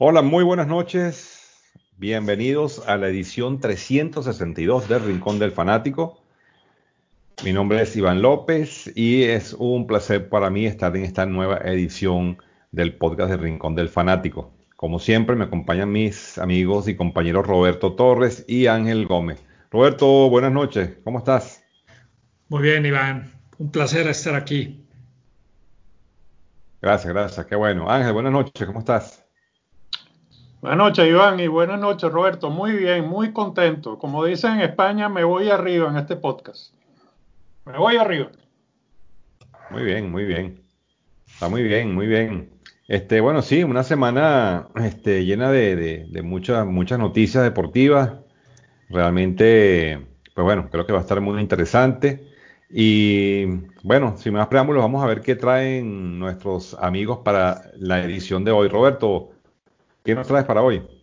Hola, muy buenas noches. Bienvenidos a la edición 362 del Rincón del Fanático. Mi nombre es Iván López y es un placer para mí estar en esta nueva edición del podcast del Rincón del Fanático. Como siempre, me acompañan mis amigos y compañeros Roberto Torres y Ángel Gómez. Roberto, buenas noches. ¿Cómo estás? Muy bien, Iván. Un placer estar aquí. Gracias, gracias. Qué bueno. Ángel, buenas noches. ¿Cómo estás? Buenas noches, Iván, y buenas noches, Roberto. Muy bien, muy contento. Como dicen en España, me voy arriba en este podcast. Me voy arriba. Muy bien, muy bien. Está muy bien, muy bien. Bueno, sí, una semana llena de muchas noticias deportivas. Realmente, pues bueno, creo que va a estar muy interesante. Y bueno, sin más preámbulos, vamos a ver qué traen nuestros amigos para la edición de hoy. Roberto, ¿qué nos traes para hoy?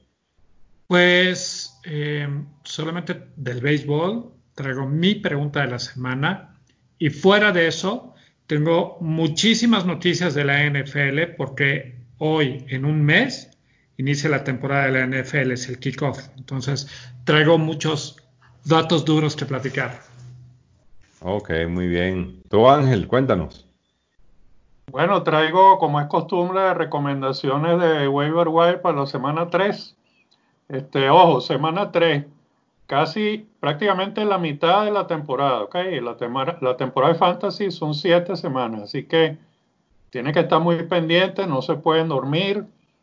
Pues solamente del béisbol traigo mi pregunta de la semana y fuera de eso tengo muchísimas noticias de la NFL porque hoy en un mes inicia la temporada de la NFL, es el kickoff. Entonces traigo muchos datos duros que platicar. Ok, muy bien. Tú, Ángel, cuéntanos. Bueno, traigo, como es costumbre, recomendaciones de waiver wire para la semana 3. Ojo, semana 3, casi prácticamente la mitad de la temporada, ¿ok? La temporada de Fantasy son 7 semanas, así que tiene que estar muy pendiente, no se pueden dormir.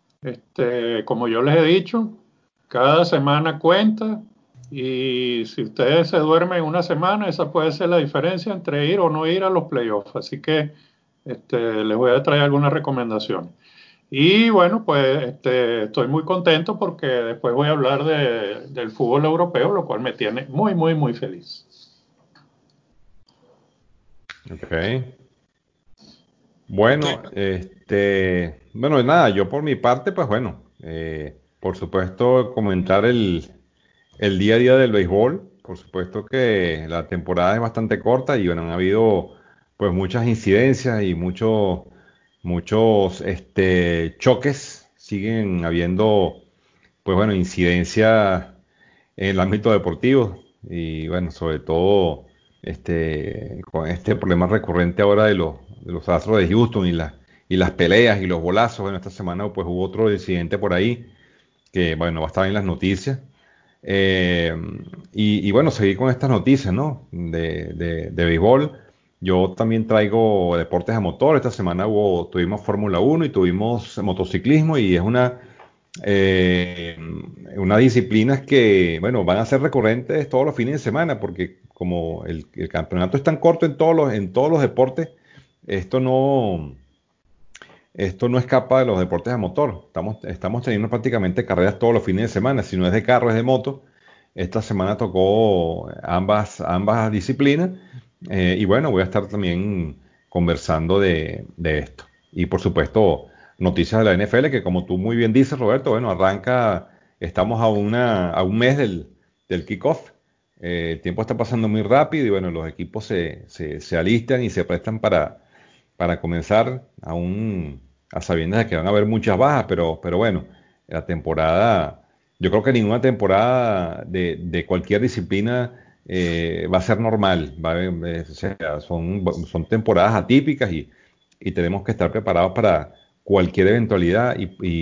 Como yo les he dicho, cada semana cuenta y si ustedes se duermen una semana, esa puede ser la diferencia entre ir o no ir a los playoffs. Así que les voy a traer algunas recomendaciones. Y bueno, pues estoy muy contento porque después voy a hablar del fútbol europeo, lo cual me tiene muy, muy, muy feliz. Ok. Bueno, bueno, nada, yo por mi parte, pues bueno, por supuesto, comentar el día a día del béisbol. Por supuesto que la temporada es bastante corta y bueno, han habido pues muchas incidencias y muchos choques. Siguen habiendo pues bueno, incidencias en el ámbito deportivo y bueno, sobre todo con este problema recurrente ahora de los Astros de Houston y las peleas y los bolazos. Bueno, esta semana pues hubo otro incidente por ahí que bueno, va a estar en las noticias. Eh, y bueno, seguir con estas noticias, ¿no? De béisbol. Yo también traigo deportes a motor. Esta semana tuvimos Fórmula Uno y tuvimos motociclismo y es eh, unas disciplinas que, bueno, van a ser recurrentes todos los fines de semana porque como el campeonato es tan corto en todos los deportes, esto no, esto no escapa de los deportes a motor. Estamos teniendo prácticamente carreras todos los fines de semana. Si no es de carro, es de moto. Esta semana tocó ambas disciplinas. Y bueno, voy a estar también conversando de esto. Y por supuesto, noticias de la NFL, que como tú muy bien dices, Roberto, bueno, estamos a un mes del kickoff. El tiempo está pasando muy rápido y bueno, los equipos se alistan y se prestan para comenzar a sabiendas de que van a haber muchas bajas, pero bueno, la temporada, yo creo que ninguna temporada de cualquier disciplina va a ser normal, o sea, son temporadas atípicas y tenemos que estar preparados para cualquier eventualidad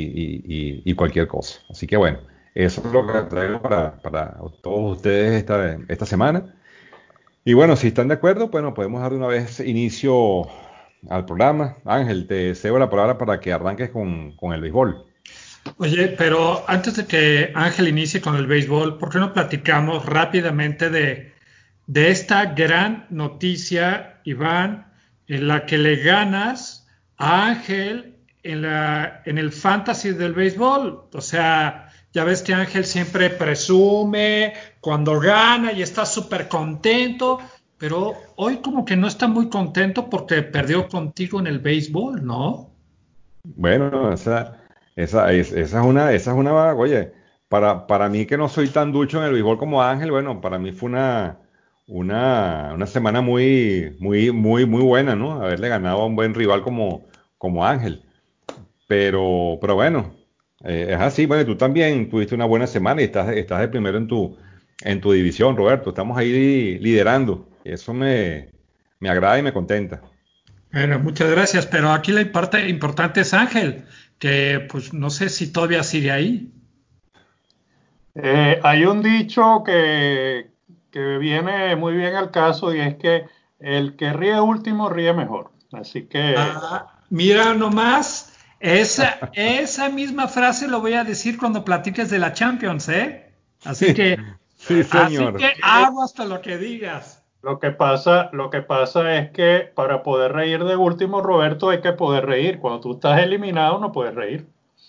y cualquier cosa. Así que bueno, eso es lo que traigo para todos ustedes esta semana. Y bueno, si están de acuerdo, bueno, podemos dar de una vez inicio al programa. Ángel, te cedo la palabra para que arranques con el béisbol. Oye, pero antes de que Ángel inicie con el béisbol, ¿por qué no platicamos rápidamente de esta gran noticia, Iván, en la que le ganas a Ángel en el fantasy del béisbol? O sea, ya ves que Ángel siempre presume cuando gana y está súper contento, pero hoy como que no está muy contento porque perdió contigo en el béisbol, ¿no? Bueno, esa es una, oye, para mí que no soy tan ducho en el béisbol como Ángel, bueno, para mí fue una semana muy buena, ¿no? Haberle ganado a un buen rival como Ángel. Pero bueno. Es así, bueno, tú también tuviste una buena semana y estás de primero en tu división, Roberto. Estamos ahí liderando. Eso me agrada y me contenta. Bueno, muchas gracias, pero aquí la parte importante es Ángel, que pues no sé si todavía sigue ahí. Hay un dicho que viene muy bien al caso y es que el que ríe último ríe mejor. Así que, Mira nomás, esa misma frase lo voy a decir cuando platiques de la Champions, ¿eh? Así que, Sí, así señor. que hago hasta lo que digas. lo que pasa es que para poder reír de último, Roberto, hay que poder reír. Cuando tú estás eliminado, no puedes reír.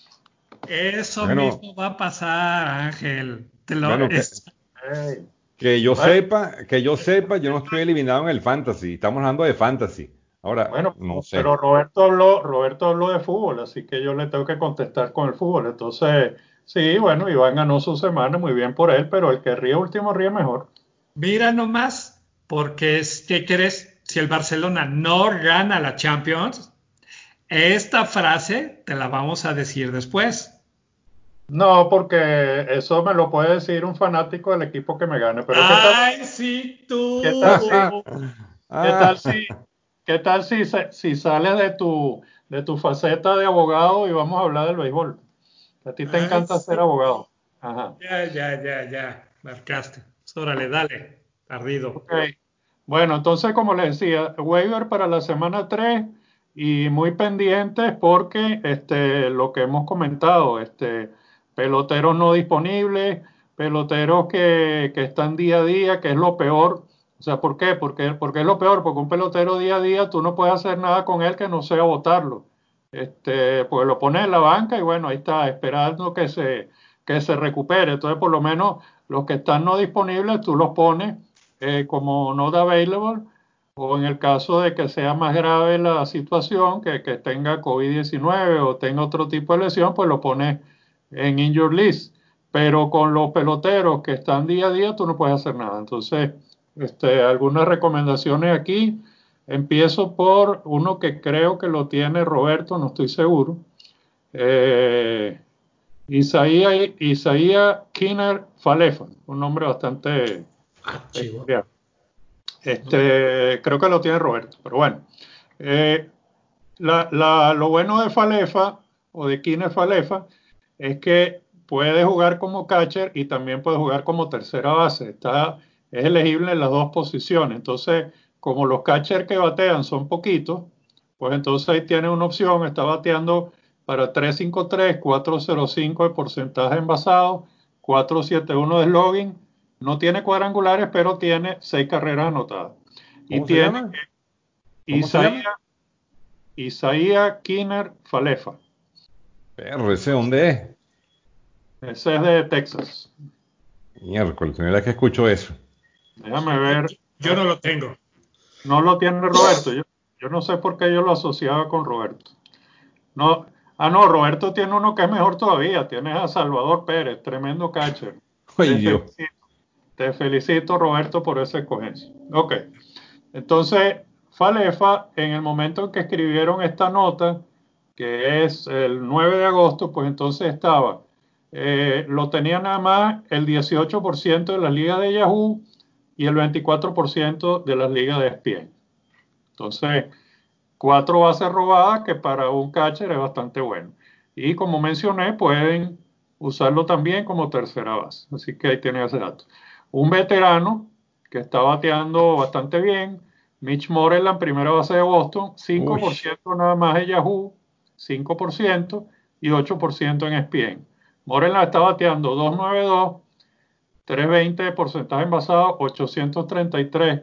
Eso Bueno, mismo va a pasar, Ángel. bueno, Ey, bueno, yo sepa, yo no estoy eliminado en el fantasy. Estamos hablando de fantasy. Ahora, bueno, no pero sé. Roberto habló de fútbol, así que yo le tengo que contestar con el fútbol. Entonces, sí, bueno, Iván ganó su semana, muy bien por él, pero el que ríe último ríe mejor. Mira nomás, porque ¿qué crees? Si el Barcelona no gana la Champions, esta frase te la vamos a decir después. No, porque eso me lo puede decir un fanático del equipo que me gane. Pero Ay, sí, qué tal si, tú. qué tal Ah, si, qué tal si sales de tu faceta de abogado y vamos a hablar del béisbol? A ti te Ay, encanta ser sí. abogado. Ajá. Ya. Marcaste. Pues órale, dale. Ardido. Ok. Bueno, entonces, como les decía, waiver para la semana 3 y muy pendientes porque lo que hemos comentado, peloteros no disponibles, peloteros que están día a día, que es lo peor. O sea, ¿por qué? Porque es lo peor, porque un pelotero día a día tú no puedes hacer nada con él que no sea botarlo. Pues lo pones en la banca y bueno, ahí está, esperando que se recupere. Entonces, por lo menos los que están no disponibles, tú los pones como not available, o en el caso de que sea más grave la situación, que tenga COVID-19 o tenga otro tipo de lesión, pues lo pones en injured list. Pero con los peloteros que están día a día, tú no puedes hacer nada. Entonces, algunas recomendaciones aquí. Empiezo por uno que creo que lo tiene Roberto, no estoy seguro. Eh, Isaías Kinner Falefa, un nombre bastante Chivo. peculiar. Creo que lo tiene Roberto, pero bueno. Eh, lo bueno de Falefa o de Kine Falefa es que puede jugar como catcher y también puede jugar como tercera base. Es elegible en las dos posiciones. Entonces, como los catchers que batean son poquitos, pues entonces ahí tiene una opción. Está bateando para 3.53, 4.05 de porcentaje envasado, 4.71 de slogan. No tiene cuadrangulares, pero tiene 6 carreras anotadas. Y ¿cómo se tiene llama? ¿Cómo se llama? Isaías Kinner Falefa. ¿Ese dónde es? Ese es de Texas. Miércoles, primera vez que escucho eso. Déjame ver. Yo no lo tengo. No lo tiene Roberto. Yo no sé por qué yo lo asociaba con Roberto. No, no, Roberto tiene uno que es mejor todavía. Tienes a Salvador Pérez, tremendo catcher. Ay, Te Dios. felicito, te felicito, Roberto, por esa escogencia. Ok. Entonces, Falefa, en el momento en que escribieron esta nota, que es el 9 de agosto, pues entonces lo tenía nada más el 18% de las ligas de Yahoo y el 24% de las ligas de ESPN. Entonces, 4 bases robadas, que para un catcher es bastante bueno. Y como mencioné, pueden usarlo también como tercera base. Así que ahí tiene ese dato. Un veterano que está bateando bastante bien, Mitch Moreland, primera base de Boston, Uy. 5% nada más de Yahoo, 5% y 8% en ESPN. Moreland está bateando 292, 320 de porcentaje envasado, 833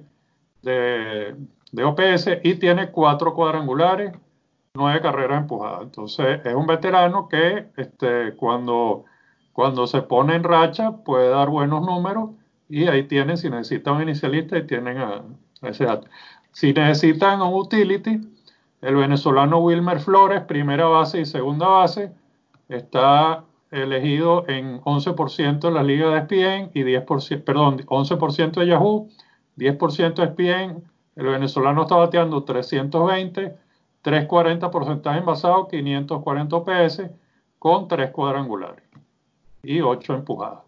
de OPS y tiene 4 cuadrangulares, 9 carreras empujadas. Entonces es un veterano que cuando se pone en racha puede dar buenos números y ahí tienen, si necesitan un inicialista, y tienen a ese dato. Si necesitan un utility, el venezolano Wilmer Flores, primera base y segunda base, está elegido en 11% de las ligas de ESPN y 10%, perdón, 11% de Yahoo, 10% de ESPN. El venezolano está bateando 320, 340 porcentaje envasado, 540 OPS, con 3 cuadrangulares y 8 empujadas.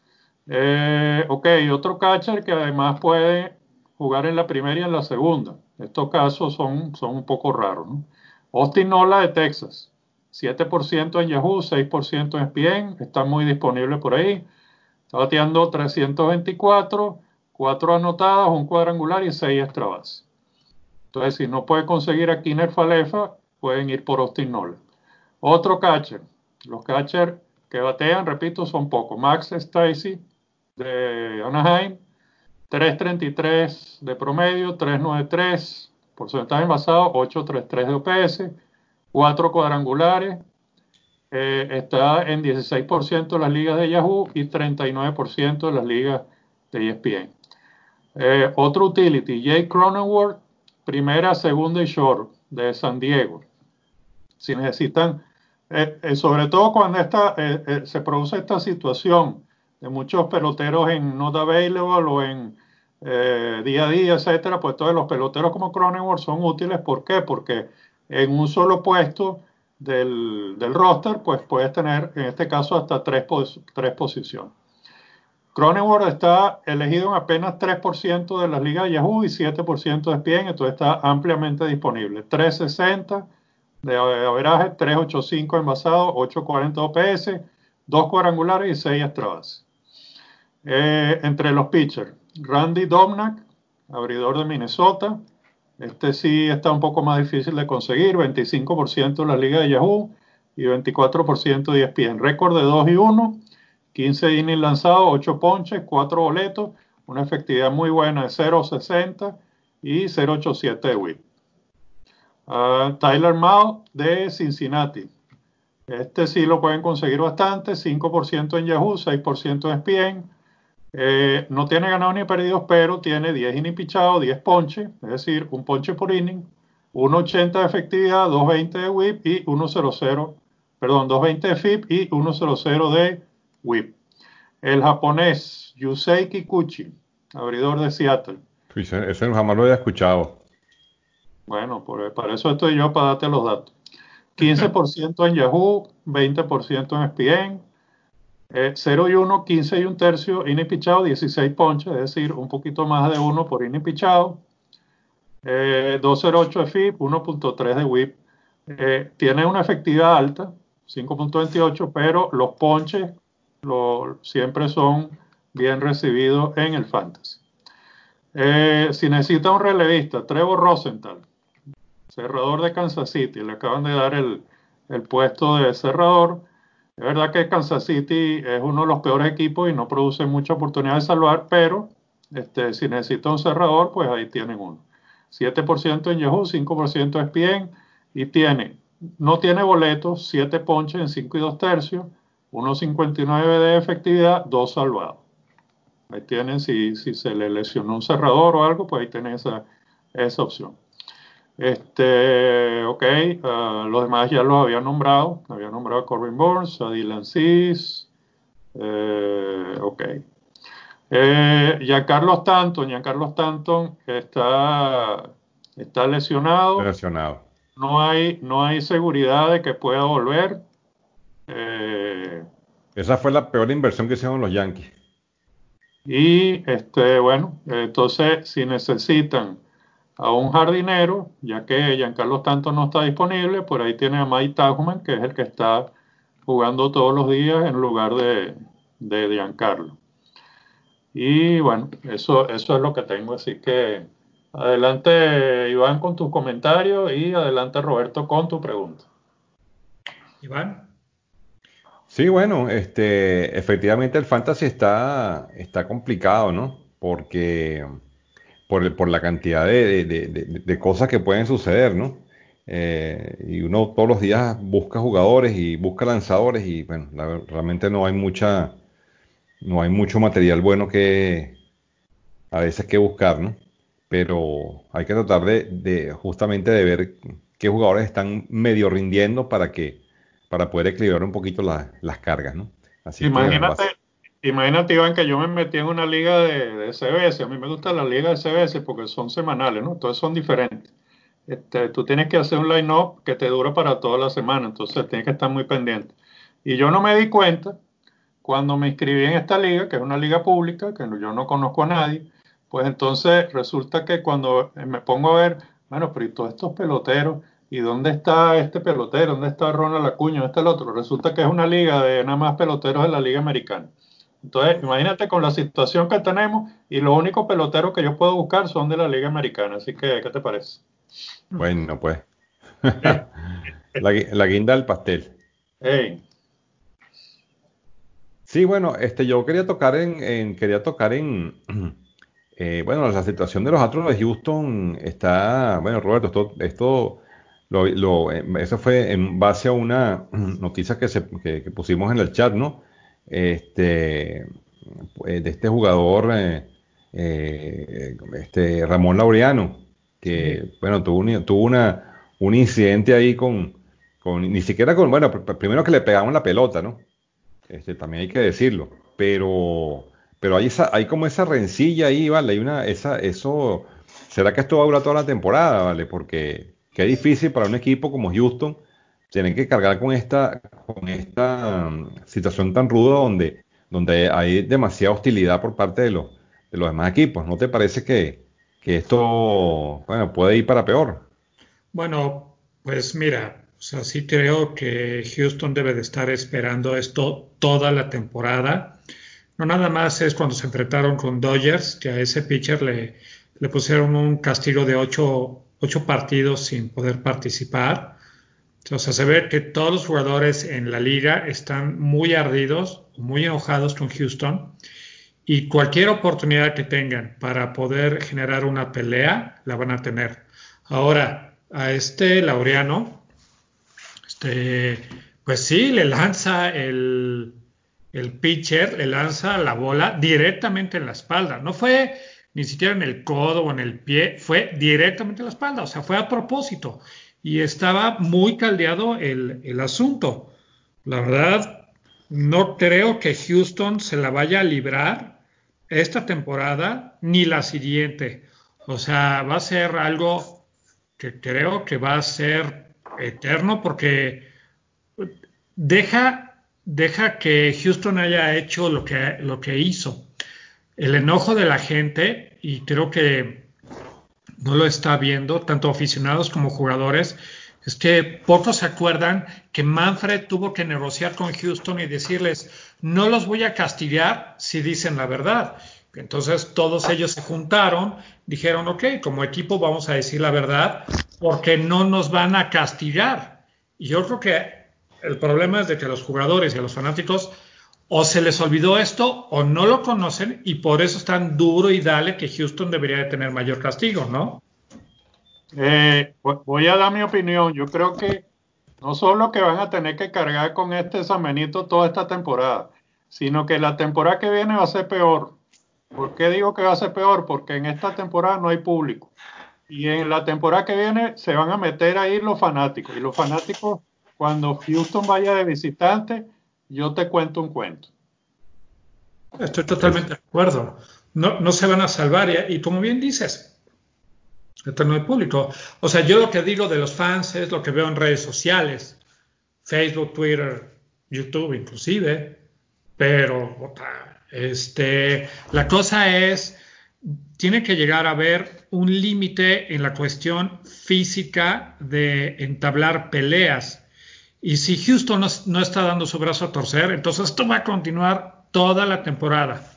Ok, otro catcher que además puede jugar en la primera y en la segunda. Estos casos son un poco raros, ¿no? Austin Nola de Texas, 7% en Yahoo, 6% en ESPN, está muy disponible por ahí. Está bateando 324, 4 anotadas, un cuadrangular y 6 extra bases. Entonces, si no puede conseguir a Kiner Falefa, pueden ir por Austin Nola. Otro catcher. Los catchers que batean, repito, son pocos. Max Stasey de Anaheim, 3.33 de promedio, 3.93 porcentaje envasado, 8.33 de OPS, 4 cuadrangulares, está en 16% de las ligas de Yahoo y 39% de las ligas de ESPN. Otro utility, Jake Cronenworth, primera, segunda y short de San Diego. Si necesitan, sobre todo cuando se produce esta situación de muchos peloteros en not available o en día a día, etcétera, pues todos los peloteros como Cronenworth son útiles. ¿Por qué? Porque en un solo puesto del roster, pues puedes tener, en este caso, hasta tres posiciones. Cronenworth está elegido en apenas 3% de las ligas de Yahoo y 7% de ESPN, entonces está ampliamente disponible. 360 de averaje, 385 envasado, 840 OPS, 2 cuadrangulares y 6 extra bases. Entre los pitchers, Randy Domnack, abridor de Minnesota. Este sí está un poco más difícil de conseguir, 25% de la liga de Yahoo y 24% de ESPN. Récord de 2-1, 15 innings lanzados, 8 ponches, 4 boletos, una efectividad muy buena de 0.60 y 0.87 de whip. Tyler Mao de Cincinnati. Este sí lo pueden conseguir bastante, 5% en Yahoo, 6% en ESPN. No tiene ganados ni perdidos, pero tiene 10 innings pichados, 10 ponches, es decir, un ponche por inning, 1.80 de efectividad, 2.20 de whip y 2.20 de FIP y 1.00 de whip. El japonés Yusei Kikuchi, abridor de Seattle. Ese jamás lo había escuchado. Bueno, para eso estoy yo, para darte los datos. 15% en Yahoo, 20% en ESPN, 0 y 1, 15 y un tercio, inning pichado, 16 ponches, es decir, un poquito más de 1 por inning pichado, 2.08 de FIP, 1.3 de WHIP. Tiene una efectividad alta, 5.28, pero los ponches siempre son bien recibidos en el fantasy. Si necesita un relevista, Trevor Rosenthal, cerrador de Kansas City, le acaban de dar el puesto de cerrador. Es verdad que Kansas City es uno de los peores equipos y no produce mucha oportunidad de salvar, pero si necesita un cerrador, pues ahí tienen uno. 7% en Yahoo, 5% en ESPN y no tiene boletos, 7 ponches en 5 y 2 tercios, 1.59 de efectividad, 2 salvados. Ahí tienen, si se le lesionó un cerrador o algo, pues ahí tienen esa opción. Ok, los demás ya los había nombrado a Corbin Burns, a Dylan Cease, ok. Giancarlo Stanton está lesionado. Lesionado. No hay seguridad de que pueda volver. Esa fue la peor inversión que hicieron los Yankees. Y bueno, entonces si necesitan a un jardinero, ya que Giancarlo Stanton no está disponible, por ahí tiene a Mike Tauchman, que es el que está jugando todos los días en lugar de Giancarlo. Y bueno, eso es lo que tengo, así que adelante Iván con tus comentarios y adelante Roberto con tu pregunta. Iván. Sí, bueno, efectivamente el fantasy está complicado, ¿no? Porque por la cantidad de cosas que pueden suceder, ¿no? Y uno todos los días busca jugadores y busca lanzadores y bueno, realmente no hay mucho material bueno que a veces que buscar, ¿no? Pero hay que tratar justamente de ver qué jugadores están medio rindiendo para poder equilibrar un poquito las cargas, ¿no? Así que Imagínate, Iván, que yo me metí en una liga de CBS. A mí me gusta la liga de CBS porque son semanales, ¿no? Entonces son diferentes. Tú tienes que hacer un line-up que te dura para toda la semana, entonces tienes que estar muy pendiente. Y yo no me di cuenta cuando me inscribí en esta liga, que es una liga pública, que yo no conozco a nadie, pues entonces resulta que cuando me pongo a ver, bueno, pero ¿y todos estos peloteros? ¿Y dónde está este pelotero? ¿Dónde está Ronald Acuña? ¿Dónde está el otro? Resulta que es una liga de nada más peloteros de la Liga Americana. Entonces, imagínate con la situación que tenemos y los únicos peloteros que yo puedo buscar son de la Liga Americana. Así que, ¿qué te parece? Bueno, pues. Eh, La guinda del pastel. Hey, Sí, bueno, yo quería tocar en, bueno, la situación de los Astros de Houston está, bueno, Roberto, eso fue en base a una noticia que pusimos en el chat, ¿no? Este, de este jugador, Ramón Laureano, sí. que, bueno, un incidente ahí ni siquiera con, bueno, primero que le pegamos la pelota, ¿no? También hay que decirlo, pero hay como esa rencilla ahí, ¿vale? ¿Será que esto va a durar toda la temporada, ¿vale? Porque qué difícil para un equipo como Houston tener que cargar con esta situación tan ruda donde hay demasiada hostilidad por parte de los demás equipos. ¿No te parece que esto, bueno, puede ir para peor? Bueno, pues mira, o sea, sí creo que Houston debe de estar esperando esto toda la temporada. No nada más es cuando se enfrentaron con Dodgers, que a ese pitcher le pusieron un castigo de ocho partidos sin poder participar. O sea, se ve que todos los jugadores en la liga están muy ardidos, muy enojados con Houston y cualquier oportunidad que tengan para poder generar una pelea, la van a tener. Ahora, a este Laureano, este, pues sí, le lanza el pitcher, le lanza la bola directamente en la espalda. No fue ni siquiera en el codo o en el pie, fue directamente en la espalda, o sea, fue a propósito. Y estaba muy caldeado el asunto. La verdad, no creo que Houston se la vaya a librar esta temporada ni la siguiente. O sea, va a ser algo que creo que va a ser eterno porque deja que Houston haya hecho lo que hizo. El enojo de la gente, y creo que no lo está viendo, tanto aficionados como jugadores, es que pocos se acuerdan que Manfred tuvo que negociar con Houston y decirles, no los voy a castigar si dicen la verdad. Entonces todos ellos se juntaron, dijeron, ok, como equipo vamos a decir la verdad porque no nos van a castigar. Y yo creo que el problema es de que los jugadores y a los fanáticos o se les olvidó esto o no lo conocen y por eso están duro y dale que Houston debería de tener mayor castigo, ¿no? voy a dar mi opinión. Yo creo que no solo que van a tener que cargar con este San Benito toda esta temporada, sino que la temporada que viene va a ser peor. ¿Por qué digo que va a ser peor? Porque en esta temporada no hay público. Y en la temporada que viene se van a meter ahí los fanáticos. Y los fanáticos, cuando Houston vaya de visitante, yo te cuento un cuento. Estoy Es, totalmente de acuerdo. No, no se van a salvar y como bien dices, esto no es público. O sea, yo lo que digo de los fans es lo que veo en redes sociales, Facebook, Twitter, YouTube inclusive, pero la cosa es, tiene que llegar a haber un límite en la cuestión física de entablar peleas. Y si Houston no está dando su brazo a torcer, entonces esto va a continuar toda la temporada.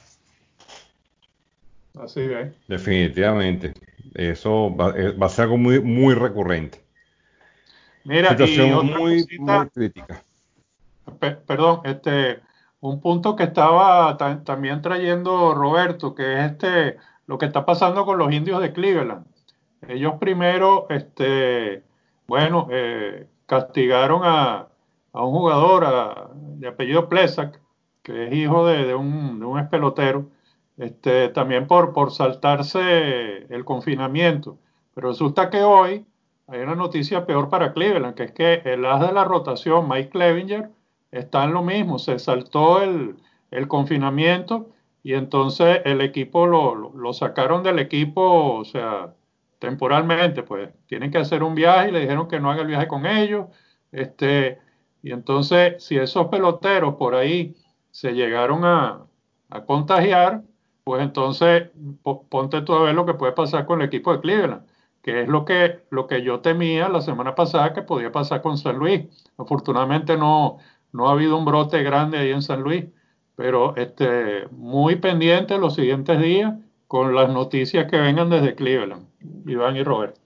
Así es. definitivamente. Eso va a ser algo muy, muy recurrente. Mira, y Situación otra muy, muy cosita, crítica. perdón, un punto que estaba también trayendo Roberto, que es lo que está pasando con los indios de Cleveland. Ellos primero, bueno, castigaron a un jugador de apellido Plesak, que es hijo de un expelotero, también por saltarse el confinamiento. Pero resulta que hoy hay una noticia peor para Cleveland, que es que el as de la rotación, Mike Clevinger, está en lo mismo, se saltó el confinamiento y entonces el equipo lo sacaron del equipo, o sea, temporalmente, pues tienen que hacer un viaje y le dijeron que no haga el viaje con ellos. Este, Y entonces, si esos peloteros por ahí se llegaron a contagiar, pues entonces ponte tú a ver lo que puede pasar con el equipo de Cleveland, que es lo que yo temía la semana pasada que podía pasar con San Luis. Afortunadamente no ha habido un brote grande ahí en San Luis, pero muy pendiente los siguientes días con las noticias que vengan desde Cleveland, Iván y Roberto.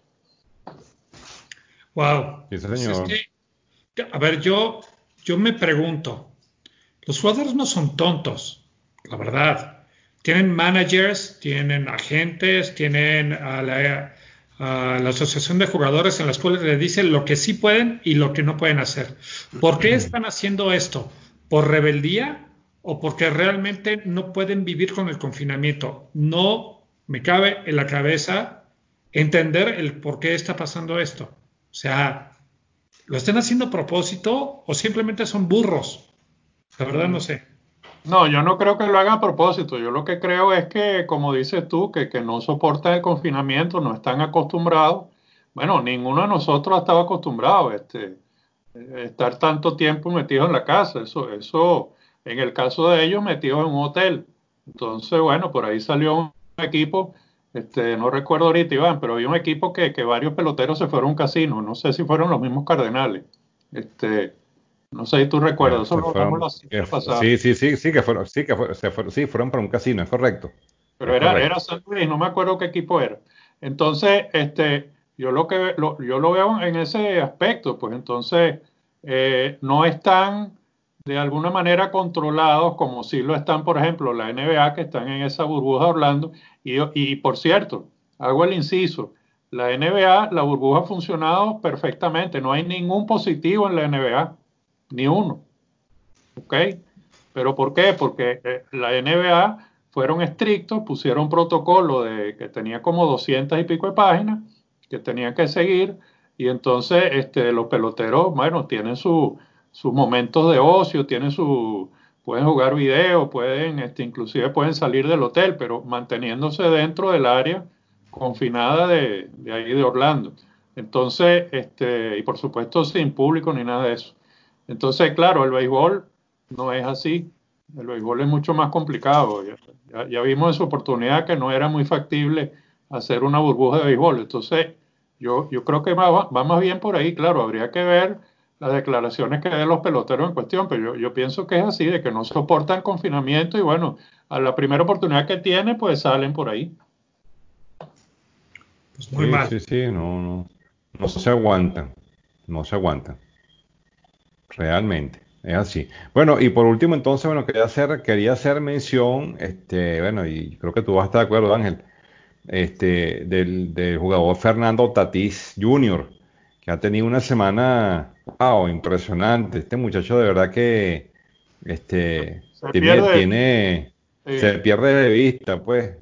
Wow. Sí, Pues es señor. que, a ver, yo me pregunto, los jugadores no son tontos, la verdad. Tienen managers, tienen agentes, tienen a la asociación de jugadores en las cuales les dicen lo que sí pueden y lo que no pueden hacer. ¿Por qué están haciendo esto? ¿Por rebeldía o porque realmente no pueden vivir con el confinamiento? No me cabe en la cabeza entender el por qué está pasando esto. O sea, ¿lo están haciendo a propósito o simplemente son burros? La verdad no sé. No, yo no creo que lo hagan a propósito. Yo lo que creo es que, como dices tú, que no soportan el confinamiento, no están acostumbrados. Bueno, ninguno de nosotros ha estado acostumbrado estar tanto tiempo metido en la casa. Eso, en el caso de ellos, metidos en un hotel. Entonces, bueno, por ahí salió un equipo, no recuerdo ahorita, Iván, pero había un equipo que varios peloteros se fueron a un casino. No sé si fueron los mismos Cardenales. Este, no sé si tú recuerdas, eso Se lo hablamos fueron, la semana pasada. sí, sí, sí, sí, que fueron, sí, fueron para un casino, es correcto. Pero Es era correcto. San Luis, no me acuerdo qué equipo era. Entonces, yo lo veo en ese aspecto, pues entonces no están de alguna manera controlados como si lo están, por ejemplo, la NBA, que están en esa burbuja de Orlando. Y por cierto, hago el inciso, la NBA, la burbuja ha funcionado perfectamente, no hay ningún positivo en la NBA, ni uno. ¿Ok? ¿Pero por qué? Porque la NBA fueron estrictos, pusieron protocolo de que tenía como 200 y pico de páginas que tenían que seguir y entonces los peloteros, bueno, tienen sus momentos de ocio, pueden jugar video, inclusive pueden salir del hotel, pero manteniéndose dentro del área confinada de ahí de Orlando. Entonces, y por supuesto sin público ni nada de eso. Entonces, claro, el béisbol no es así. El béisbol es mucho más complicado. Ya vimos en su oportunidad que no era muy factible hacer una burbuja de béisbol. Entonces, yo creo que va más bien por ahí. Claro, habría que ver las declaraciones que den los peloteros en cuestión, pero yo pienso que es así, de que no soportan confinamiento y bueno, a la primera oportunidad que tiene, pues salen por ahí. Pues muy Sí, mal. sí, sí, no se aguantan, no se aguantan, realmente, es así. Bueno, y por último, entonces, bueno, quería hacer mención, bueno, y creo que tú vas a estar de acuerdo, Ángel, del jugador Fernando Tatís Jr., que ha tenido una semana, wow, impresionante. Este muchacho de verdad que, Se pierde. se Sí. pierde de vista, pues,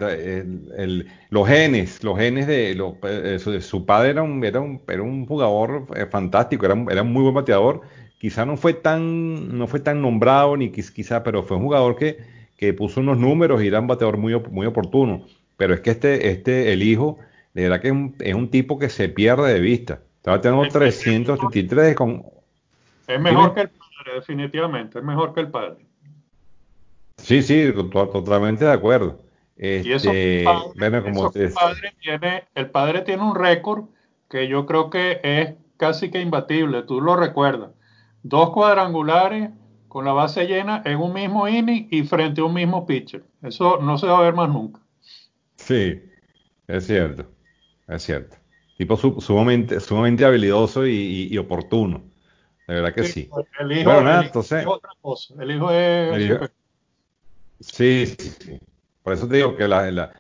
los genes de su padre era un jugador fantástico, era un muy buen bateador. Quizá no fue tan nombrado, quizá, pero fue un jugador que puso unos números y era un bateador muy oportuno. Pero es que el hijo, de verdad que es un tipo que se pierde de vista. Estaba teniendo Es, es mejor 383 con... es mejor que Dime. el padre, definitivamente, es mejor que el padre. Sí, sí, totalmente de acuerdo. Y Bueno, el padre tiene un récord que yo creo que es casi que imbatible, tú lo recuerdas. Dos cuadrangulares con la base llena en un mismo inning y frente a un mismo pitcher. Eso no se va a ver más nunca. sí, es cierto, es cierto. Tipo sumamente habilidoso y oportuno. De verdad que Sí, sí. Bueno, nada, el hijo es entonces, otra cosa. El hijo es el- super. sí, sí, sí. Por eso te digo que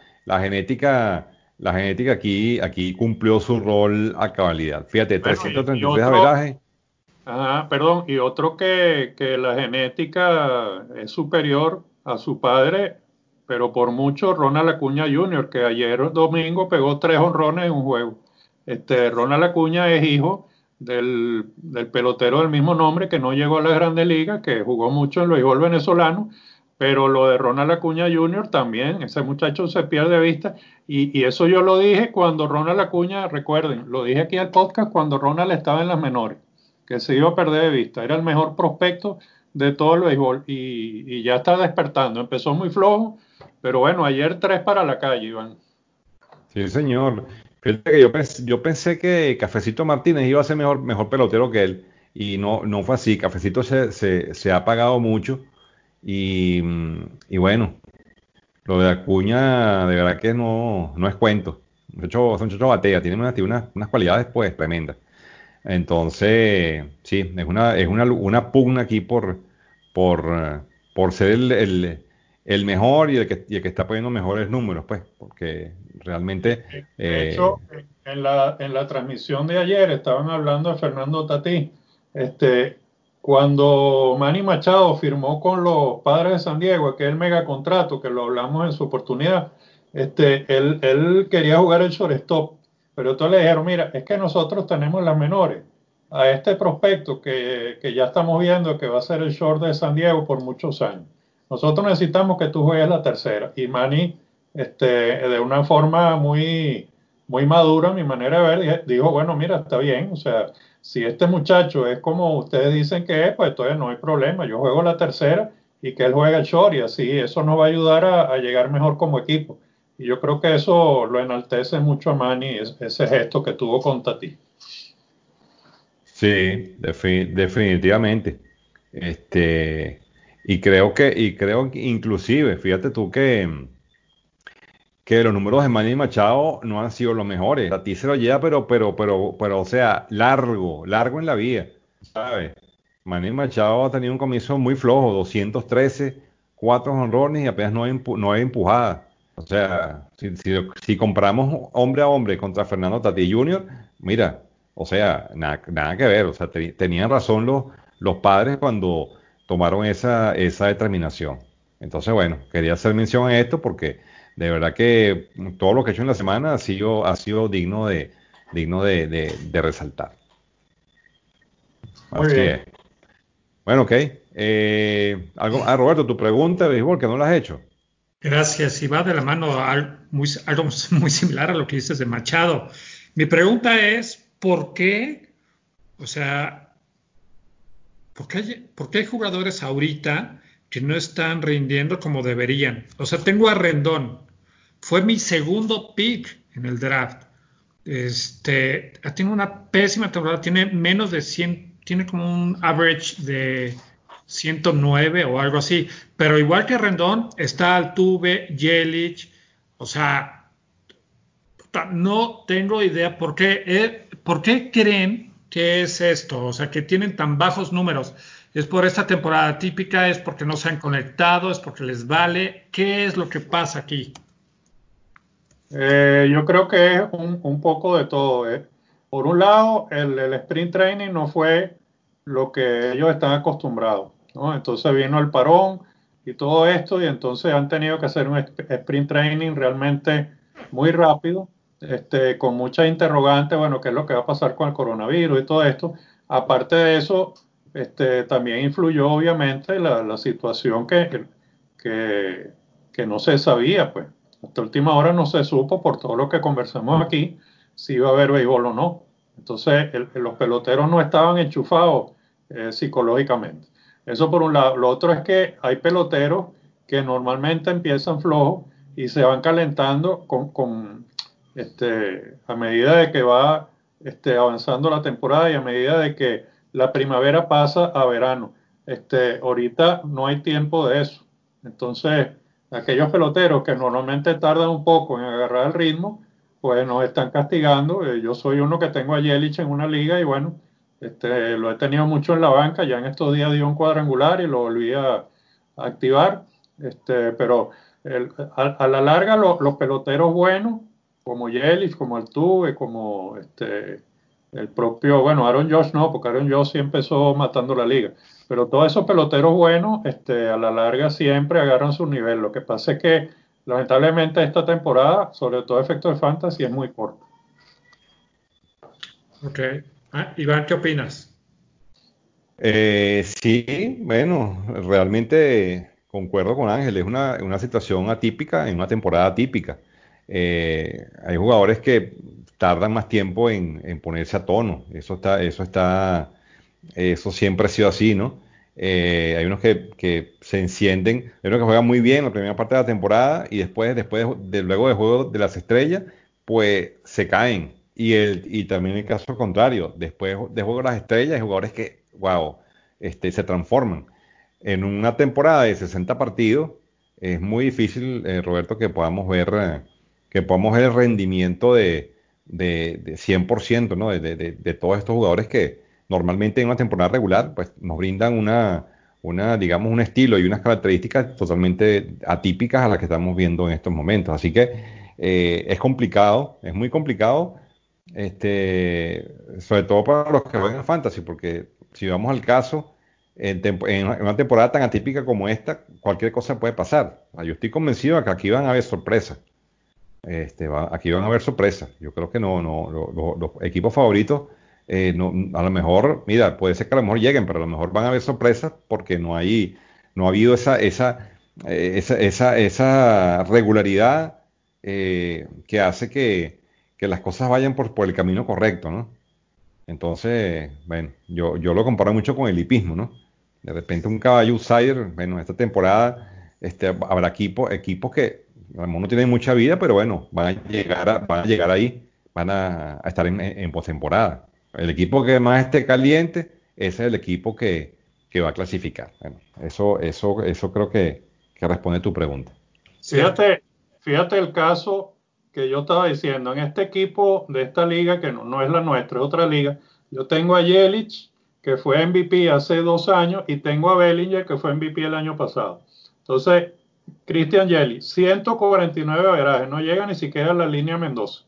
la genética aquí cumplió su rol a cabalidad. Fíjate, Bueno, y 333 otro, averaje. perdón, y otro que la genética es superior a su padre, pero por mucho Ronald Acuña Jr., que ayer domingo pegó 3 honrones en un juego. Ronald Acuña es hijo del pelotero del mismo nombre que no llegó a las Grandes Ligas, que jugó mucho en el béisbol venezolano, pero lo de Ronald Acuña Jr. también, ese muchacho se pierde de vista, y eso yo lo dije cuando Ronald Acuña, recuerden, lo dije aquí en el podcast cuando Ronald estaba en las menores. que se iba a perder de vista. Era el mejor prospecto de todo el béisbol y ya está despertando. Empezó muy flojo, pero bueno, ayer 3 para la calle, Iván. Sí, señor. Fíjate que yo pensé que Cafecito Martínez iba a ser mejor pelotero que él. Y no fue así. Cafecito se ha pagado mucho. Y bueno, lo de Acuña, de verdad que no es cuento. Ese muchacho batea, tiene unas cualidades pues tremendas. Entonces, sí, es una pugna aquí por ser el mejor y el que está poniendo mejores números, pues, porque realmente, De hecho, en la transmisión de ayer estaban hablando de Fernando Tatís. Este, cuando Manny Machado firmó con los Padres de San Diego, aquel megacontrato que lo hablamos en su oportunidad, él quería jugar el shortstop, pero entonces le dijeron, mira, es que nosotros tenemos las menores. A este prospecto que ya estamos viendo que va a ser el short de San Diego por muchos años. Nosotros necesitamos que tú juegues la tercera. Y Manny de una forma muy madura, a mi manera de ver, dijo, bueno, mira, está bien, o sea, si este muchacho es como ustedes dicen que es, pues entonces no hay problema, yo juego la tercera y que él juegue el short y así, eso nos va a ayudar a llegar mejor como equipo. Y yo creo que eso lo enaltece mucho a Manny, ese gesto que tuvo con Tati. sí, definitivamente. Este, y creo que inclusive, fíjate tú que los números de Manny Machado no han sido los mejores. A ti se lo lleva, pero, o sea, largo en la vía, ¿sabes? Manny Machado ha tenido un comienzo muy flojo, 213, 4 jonrones y apenas 9 empujadas. O sea, si compramos hombre a hombre contra Fernando Tatis Jr., mira, o sea, nada que ver. O sea, tenían razón los padres cuando tomaron esa determinación. Entonces, bueno, quería hacer mención a esto porque de verdad que todo lo que he hecho en la semana ha sido digno de resaltar. Muy Así bien. es. Bueno, ok. Roberto, tu pregunta de béisbol, que no la has hecho. Gracias. Y va de la mano algo muy similar a lo que dices de Machado. Mi pregunta es, ¿por qué? O sea, ¿por qué hay jugadores ahorita que no están rindiendo como deberían? O sea, tengo a Rendón. Fue mi segundo pick en el draft. Tiene una pésima temporada, tiene menos de 100, tiene como un average de 109 o algo así, pero igual que Rendón, está Altuve, Yelich, o sea, no tengo idea por qué creen que es esto, o sea, que tienen tan bajos números. ¿Es por esta temporada típica? ¿Es porque no se han conectado? ¿Es porque les vale? ¿Qué es lo que pasa aquí? Yo creo que es un poco de todo. Por un lado, el sprint training no fue lo que ellos están acostumbrados, ¿no? Entonces vino el parón y todo esto, y entonces han tenido que hacer un sprint training realmente muy rápido, con muchas interrogantes, bueno, qué es lo que va a pasar con el coronavirus y todo esto. Aparte de eso, también influyó obviamente la situación que, que no se sabía, pues. Hasta última hora no se supo, por todo lo que conversamos aquí, si iba a haber béisbol o no. Entonces, los peloteros no estaban enchufados psicológicamente. Eso por un lado. Lo otro es que hay peloteros que normalmente empiezan flojos y se van calentando a medida de que va avanzando la temporada y a medida de que la primavera pasa a verano. Ahorita no hay tiempo de eso. Entonces, aquellos peloteros que normalmente tardan un poco en agarrar el ritmo, pues nos están castigando. Yo soy uno que tengo a Yelich en una liga y bueno, lo he tenido mucho en la banca. Ya en estos días dio un cuadrangular y lo volví a activar. Pero a la larga los peloteros buenos, como Yelich, como Altuve, como el propio, bueno, Aaron Josh no, porque Aaron Josh sí empezó matando la liga. Pero todos esos peloteros buenos, a la larga siempre agarran su nivel. Lo que pasa es que lamentablemente esta temporada, sobre todo efecto de fantasy, es muy corta. Ok. Iván, ¿qué opinas? Sí, bueno, realmente concuerdo con Ángel, es una situación atípica en una temporada atípica. Hay jugadores que tardan más tiempo en ponerse a tono, eso está Eso siempre ha sido así, ¿no? Hay unos que se encienden, hay unos que juegan muy bien la primera parte de la temporada y luego del juego de las estrellas, pues se caen. Y también el caso contrario, después de juego de las estrellas, hay jugadores que, wow, se transforman. En una temporada de 60 partidos, es muy difícil, Roberto, que podamos ver el rendimiento de 100%, ¿no? De todos estos jugadores que normalmente en una temporada regular, pues nos brindan digamos, un estilo y unas características totalmente atípicas a las que estamos viendo en estos momentos. Así que es complicado, es muy complicado, sobre todo para los que juegan Fantasy, porque si vamos al caso, en una temporada tan atípica como esta, cualquier cosa puede pasar. Yo estoy convencido de que aquí van a haber sorpresas. Aquí van a haber sorpresas. Yo creo que los equipos favoritos, a lo mejor, mira, puede ser que a lo mejor lleguen, pero a lo mejor van a haber sorpresas porque no ha habido esa regularidad que hace que las cosas vayan por el camino correcto, ¿no? Entonces, bueno, yo lo comparo mucho con el hipismo, ¿no? De repente un caballo outsider, bueno, esta temporada habrá equipos que a lo mejor no tienen mucha vida, pero bueno, van a llegar ahí, van a estar en postemporada. El equipo que más esté caliente, ese es el equipo que va a clasificar. Bueno, eso creo que responde tu pregunta. Cierto. Fíjate el caso que yo estaba diciendo. En este equipo de esta liga, que no es la nuestra, es otra liga, yo tengo a Yelich, que fue MVP hace 2 años, y tengo a Bellinger, que fue MVP el año pasado. Entonces, Christian Yelich, 149 averajes, no llega ni siquiera a la línea Mendoza.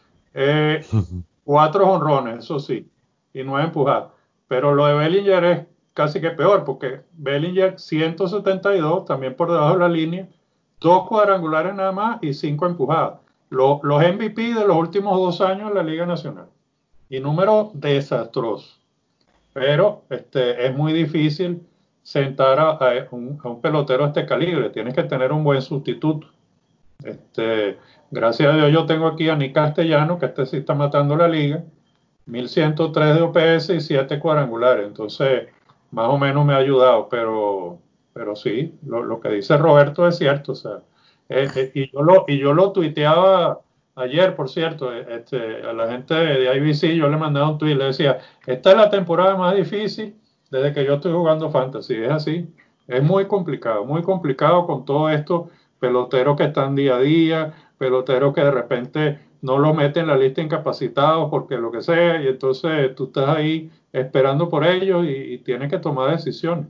4 jonrones, eso sí, y 9 empujadas. Pero lo de Bellinger es casi que peor, porque Bellinger 172, también por debajo de la línea, 2 cuadrangulares nada más y 5 empujadas. Los MVP de los últimos 2 años en la Liga Nacional. Y números desastrosos. Pero es muy difícil sentar a un pelotero de este calibre. Tienes que tener un buen sustituto. Gracias a Dios yo tengo aquí a Nick Castellano, que sí está matando la liga, 1103 de OPS y 7 cuadrangulares. Entonces, más o menos me ha ayudado, pero sí, lo que dice Roberto es cierto. O sea, y yo lo tuiteaba ayer, por cierto, a la gente de IBC, yo le mandaba un tuit, le decía, esta es la temporada más difícil desde que yo estoy jugando Fantasy. Es así, es muy complicado con todo esto, peloteros que están día a día, peloteros que de repente no lo meten en la lista de incapacitados porque lo que sea, y entonces tú estás ahí esperando por ellos y tienes que tomar decisiones.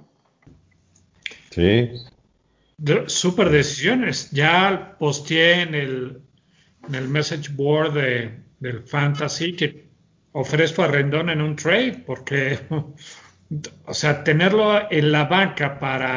Sí. Super decisiones. Ya posteé en el message board del Fantasy que ofrezco a Rendón en un trade porque, o sea, tenerlo en la banca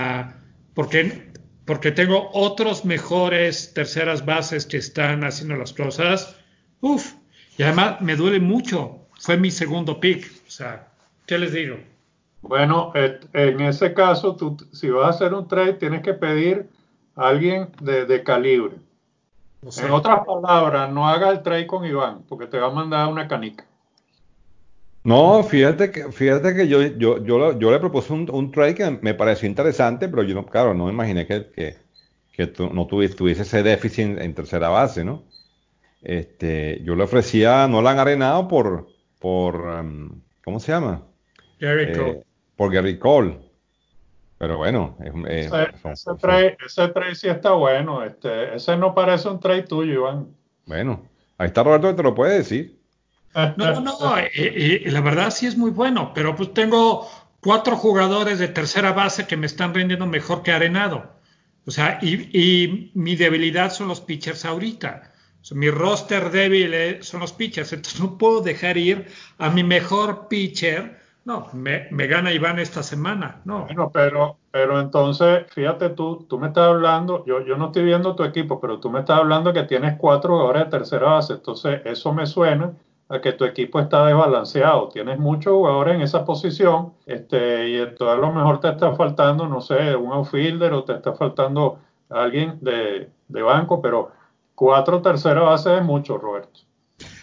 porque tengo otros mejores terceras bases que están haciendo las cosas. Uf, y además me duele mucho. Fue mi segundo pick. O sea, ¿qué les digo? Bueno, en ese caso, tú, si vas a hacer un trade, tienes que pedir a alguien de calibre. No En sé. otras palabras, no hagas el trade con Iván, porque te va a mandar una canica. No, fíjate que yo le propuse un trade que me pareció interesante, pero yo no, claro, no me imaginé que tú no tuviese ese déficit en tercera base, ¿no? Yo le ofrecía a Nolan Arenado ¿cómo se llama? Jericho. Eh, por Gary Cole. Pero bueno, Ese trade sí está bueno. Ese no parece un trade tuyo, Iván. bueno, ahí está Roberto que te lo puede decir. No, la verdad sí es muy bueno, pero pues tengo cuatro jugadores de tercera base que me están rindiendo mejor que Arenado. O sea, y mi debilidad son los pitchers ahorita. O sea, mi roster débil son los pitchers, entonces no puedo dejar ir a mi mejor pitcher. No, me gana Iván esta semana. No, Bueno, pero entonces, fíjate tú me estás hablando, yo no estoy viendo tu equipo, pero tú me estás hablando que tienes 4 jugadores de tercera base, entonces eso me suena a que tu equipo está desbalanceado, tienes muchos jugadores en esa posición, y entonces a lo mejor te está faltando, no sé, un outfielder o te está faltando alguien de banco, pero 4 terceras bases es mucho, Roberto.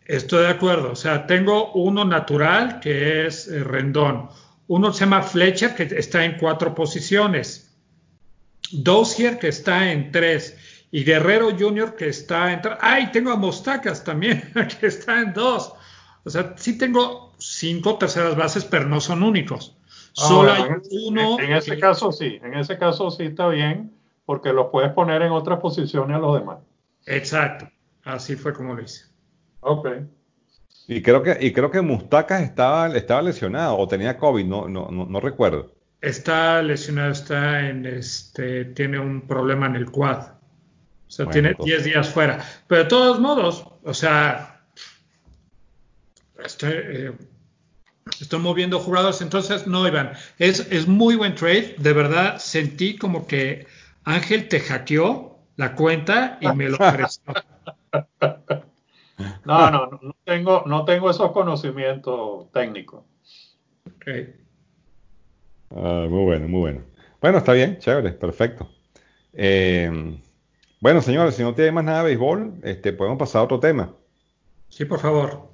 Estoy de acuerdo. O sea, tengo uno natural que es Rendón. Uno se llama Fletcher que está en 4 posiciones. Dozier que está en 3. Y Guerrero Jr. que está en 3. ¡Ay! Tengo a Mostacas también que está en 2. O sea, sí tengo 5 terceras bases, pero no son únicos. Solo Bueno, hay uno en ese caso sí, en ese caso sí está bien, porque los puedes poner en otras posiciones a los demás. Exacto. Así fue como lo hice. Ok. Y creo que Mustacas estaba lesionado o tenía COVID, no recuerdo. Está lesionado, tiene un problema en el quad. O sea, Bueno, tiene entonces, 10 días fuera. Pero de todos modos, o sea, estoy, eh, estoy moviendo jugadores. Entonces, no, Iván, es muy buen trade. De verdad, sentí como que Ángel te hackeó la cuenta y me lo prestó. No tengo esos conocimientos técnicos. Okay. muy bueno, muy bueno. Bueno, está bien, chévere, perfecto. Eh, bueno, señores, si no tiene más nada de béisbol, podemos pasar a otro tema. Sí, por favor.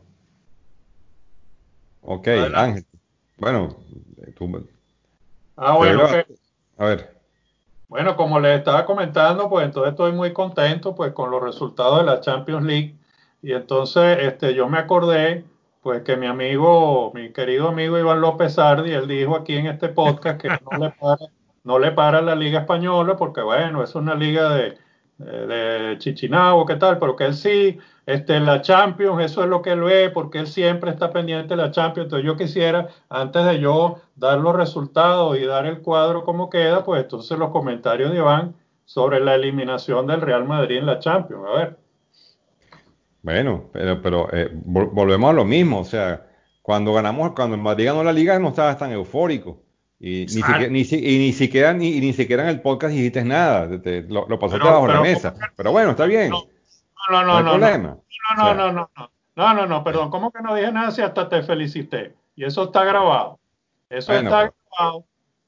Ok, Adelante. Ángel. Bueno, tú, te doy Bueno, ok. a ver. Bueno, como les estaba comentando, pues entonces estoy muy contento pues con los resultados de la Champions League y entonces yo me acordé pues que mi querido amigo Iván López Sardi, él dijo aquí en este podcast que no le para la Liga Española porque bueno, es una liga de Chichinabo, ¿qué tal? Pero que él sí, la Champions, eso es lo que él ve porque él siempre está pendiente de la Champions. Entonces yo quisiera, antes de yo dar los resultados y dar el cuadro como queda, pues entonces los comentarios de Iván sobre la eliminación del Real Madrid en la Champions. A ver. Bueno, pero volvemos a lo mismo. O sea, cuando el Madrid ganó la liga no estabas tan eufórico. Y ni siquiera, Exacto. ni siquiera en el podcast dijiste nada. Lo pasaste Pero, bajo la pero, mesa. Pero bueno, está no, bien. no, No no, hay no, no, no, problema. O no, no, sea, no, no, no, no, no, no, perdón, ¿cómo que no dije nada si hasta te felicité? Y eso está grabado. Eso bueno, está grabado.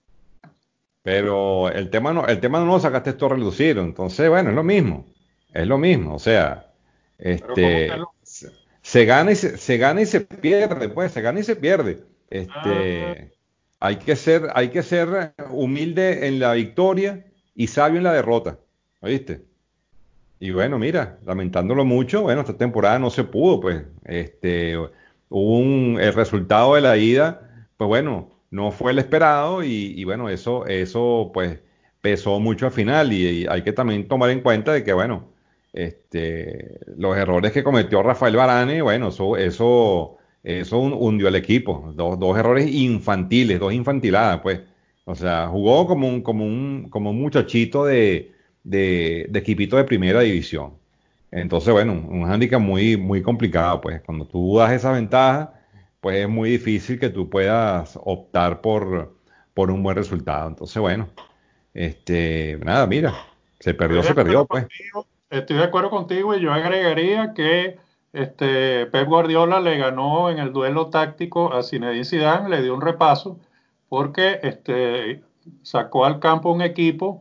pero el tema no lo sacaste esto a relucir. Entonces, bueno, es lo mismo. Es lo mismo. O sea, Pero ¿cómo que no? se gana y se pierde, pues, se gana y se pierde. Ah, Hay que ser humilde en la victoria y sabio en la derrota. ¿Oíste? Y bueno, mira, lamentándolo mucho, bueno, esta temporada no se pudo, pues, el resultado de la ida, pues bueno, no fue el esperado y bueno, eso pues pesó mucho al final y hay que también tomar en cuenta de que bueno, los errores que cometió Rafael Varane, bueno, eso hundió al equipo, dos errores infantiles, dos infantiladas, pues, o sea, jugó como un muchachito de equipito de primera división. Entonces, bueno, un hándicap muy, muy complicado, pues cuando tú das esa ventaja, pues es muy difícil que tú puedas optar por un buen resultado. Entonces, bueno, nada, mira, estoy de se acuerdo perdió, pues. contigo, estoy de acuerdo contigo y yo agregaría que Pep Guardiola le ganó en el duelo táctico a Zinedine Zidane, le dio un repaso porque sacó al campo un equipo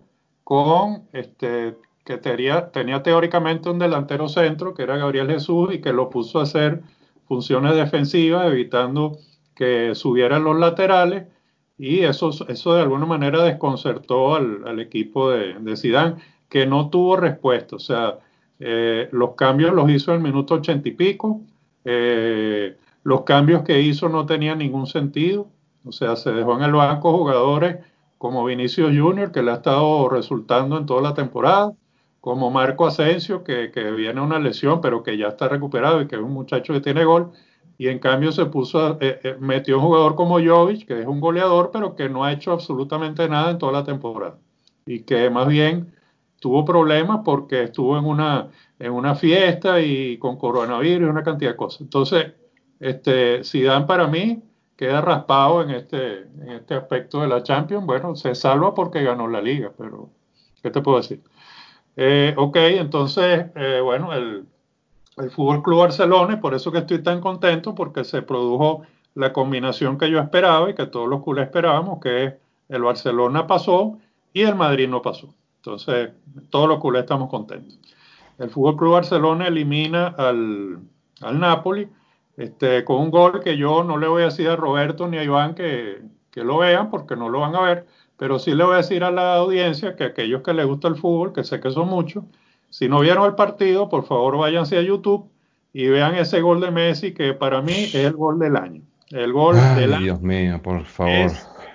que tenía teóricamente un delantero centro, que era Gabriel Jesús, y que lo puso a hacer funciones defensivas, evitando que subieran los laterales, y eso de alguna manera desconcertó al equipo de Zidane, que no tuvo respuesta. O sea, los cambios los hizo en el minuto 80 y pico. Los cambios que hizo no tenían ningún sentido. O sea, se dejó en el banco jugadores como Vinicius Junior, que le ha estado resultando en toda la temporada, como Marco Asensio, que viene una lesión, pero que ya está recuperado y que es un muchacho que tiene gol. Y en cambio metió un jugador como Jovic, que es un goleador, pero que no ha hecho absolutamente nada en toda la temporada. Y que más bien tuvo problemas porque estuvo en una fiesta y con coronavirus y una cantidad de cosas. Entonces, Zidane para mí queda raspado en este aspecto de la Champions. Bueno, se salva porque ganó la liga, pero ¿qué te puedo decir? Ok, entonces, bueno, el Fútbol Club Barcelona, y por eso que estoy tan contento, porque se produjo la combinación que yo esperaba y que todos los culés esperábamos, que el Barcelona pasó y el Madrid no pasó. Entonces, todos los culés estamos contentos. El Fútbol Club Barcelona elimina al Napoli, con un gol que yo no le voy a decir a Roberto ni a Iván que lo vean porque no lo van a ver, pero sí le voy a decir a la audiencia que aquellos que les gusta el fútbol, que sé que son muchos, si no vieron el partido, por favor váyanse a YouTube y vean ese gol de Messi que para mí es el gol del año. El gol del Ay, año Dios mío, por favor.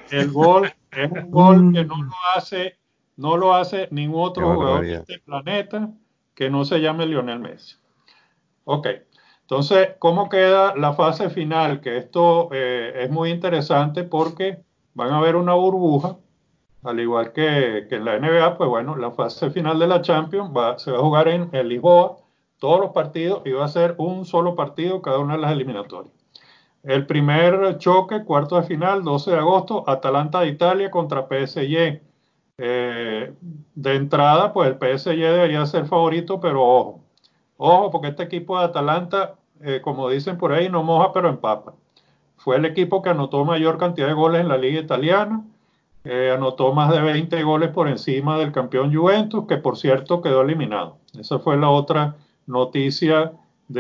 es un gol que no lo hace ningún Qué otro jugador de barbaridad. este planeta que no se llame Lionel Messi. Ok, entonces, ¿cómo queda la fase final? Que esto es muy interesante porque van a haber una burbuja, al igual que en la NBA, pues bueno, la fase final de la Champions se va a jugar en Lisboa, todos los partidos, y va a ser un solo partido cada una de las eliminatorias. El primer choque, cuarto de final, 12 de agosto, Atalanta de Italia contra PSG. De entrada, pues el PSG debería ser favorito, pero ojo, porque este equipo de Atalanta, como dicen por ahí, no moja pero empapa. Fue el equipo que anotó mayor cantidad de goles en la liga italiana, anotó más de 20 goles por encima del campeón Juventus, que por cierto quedó eliminado. Esa fue la otra noticia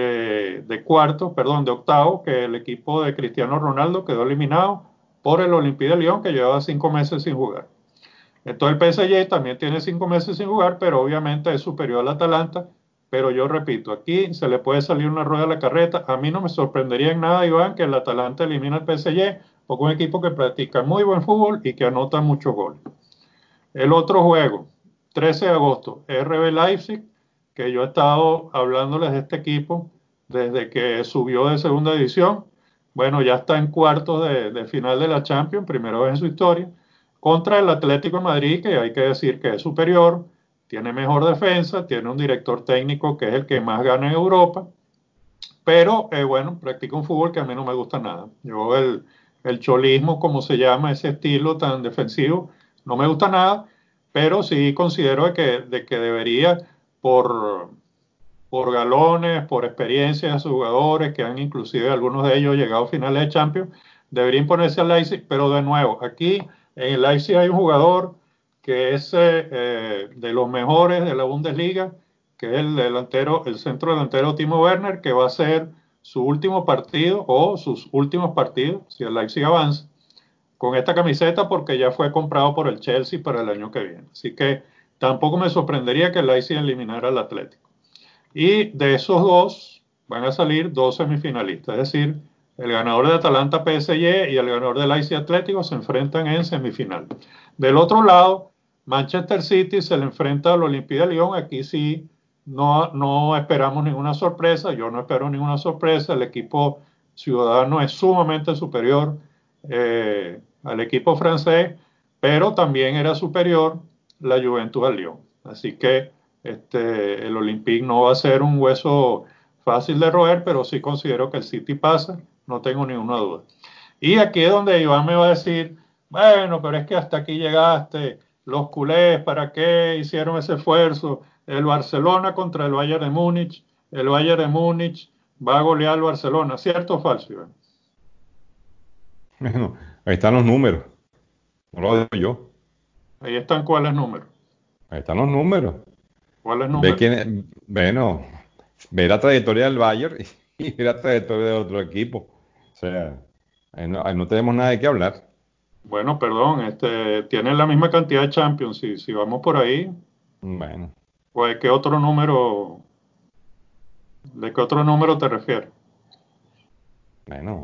de cuartos, perdón, de octavo, que el equipo de Cristiano Ronaldo quedó eliminado por el Olympique de Lyon, que llevaba 5 meses sin jugar. Entonces el PSG también tiene 5 meses sin jugar, pero obviamente es superior al Atalanta. Pero yo repito, aquí se le puede salir una rueda a la carreta. A mí no me sorprendería en nada, Iván, que el Atalanta elimine al PSG, porque es un equipo que practica muy buen fútbol y que anota muchos goles. El otro juego, 13 de agosto, RB Leipzig, que yo he estado hablándoles de este equipo desde que subió de segunda división. Bueno, ya está en cuartos de final de la Champions, primera vez en su historia, contra el Atlético de Madrid, que hay que decir que es superior, tiene mejor defensa, tiene un director técnico que es el que más gana en Europa, pero bueno, practica un fútbol que a mí no me gusta nada. Yo el cholismo, como se llama, ese estilo tan defensivo, no me gusta nada, pero sí considero de que debería, por, por galones, por experiencia de sus jugadores, que han inclusive algunos de ellos llegado a finales de Champions, debería imponerse al Leipzig, pero de nuevo, aquí en el Leipzig hay un jugador que es de los mejores de la Bundesliga, que es el delantero, el centro delantero Timo Werner, que va a ser su último partido o sus últimos partidos, si el Leipzig avanza, con esta camiseta porque ya fue comprado por el Chelsea para el año que viene. Así que tampoco me sorprendería que el Leipzig eliminara al Atlético. Y de esos dos van a salir dos semifinalistas, es decir, el ganador de Atalanta PSG y el ganador del Leipzig Atlético se enfrentan en semifinal. Del otro lado, Manchester City se le enfrenta al Olympique de Lyon. Aquí sí no esperamos ninguna sorpresa, yo no espero ninguna sorpresa. El equipo ciudadano es sumamente superior al equipo francés, pero también era superior la Juventus al Lyon. Así que el Olympique no va a ser un hueso fácil de roer, pero sí considero que el City pasa, no tengo ninguna duda. Y aquí es donde Iván me va a decir, bueno, pero es que hasta aquí llegaste, los culés, ¿para qué hicieron ese esfuerzo? El Barcelona contra el Bayern de Múnich, el Bayern de Múnich va a golear al Barcelona, ¿cierto o falso, Iván? Bueno, ahí están los números, no lo digo yo. Ahí están cuáles números, Ahí están los números. cuáles Ve números. quién, bueno, ve la trayectoria del Bayern y ve la trayectoria de otro equipo. O sea, ahí no tenemos nada de qué hablar. Bueno, perdón, tienen la misma cantidad de Champions, si vamos por ahí, Bueno, pues ¿qué otro número, de qué otro número te refieres? bueno,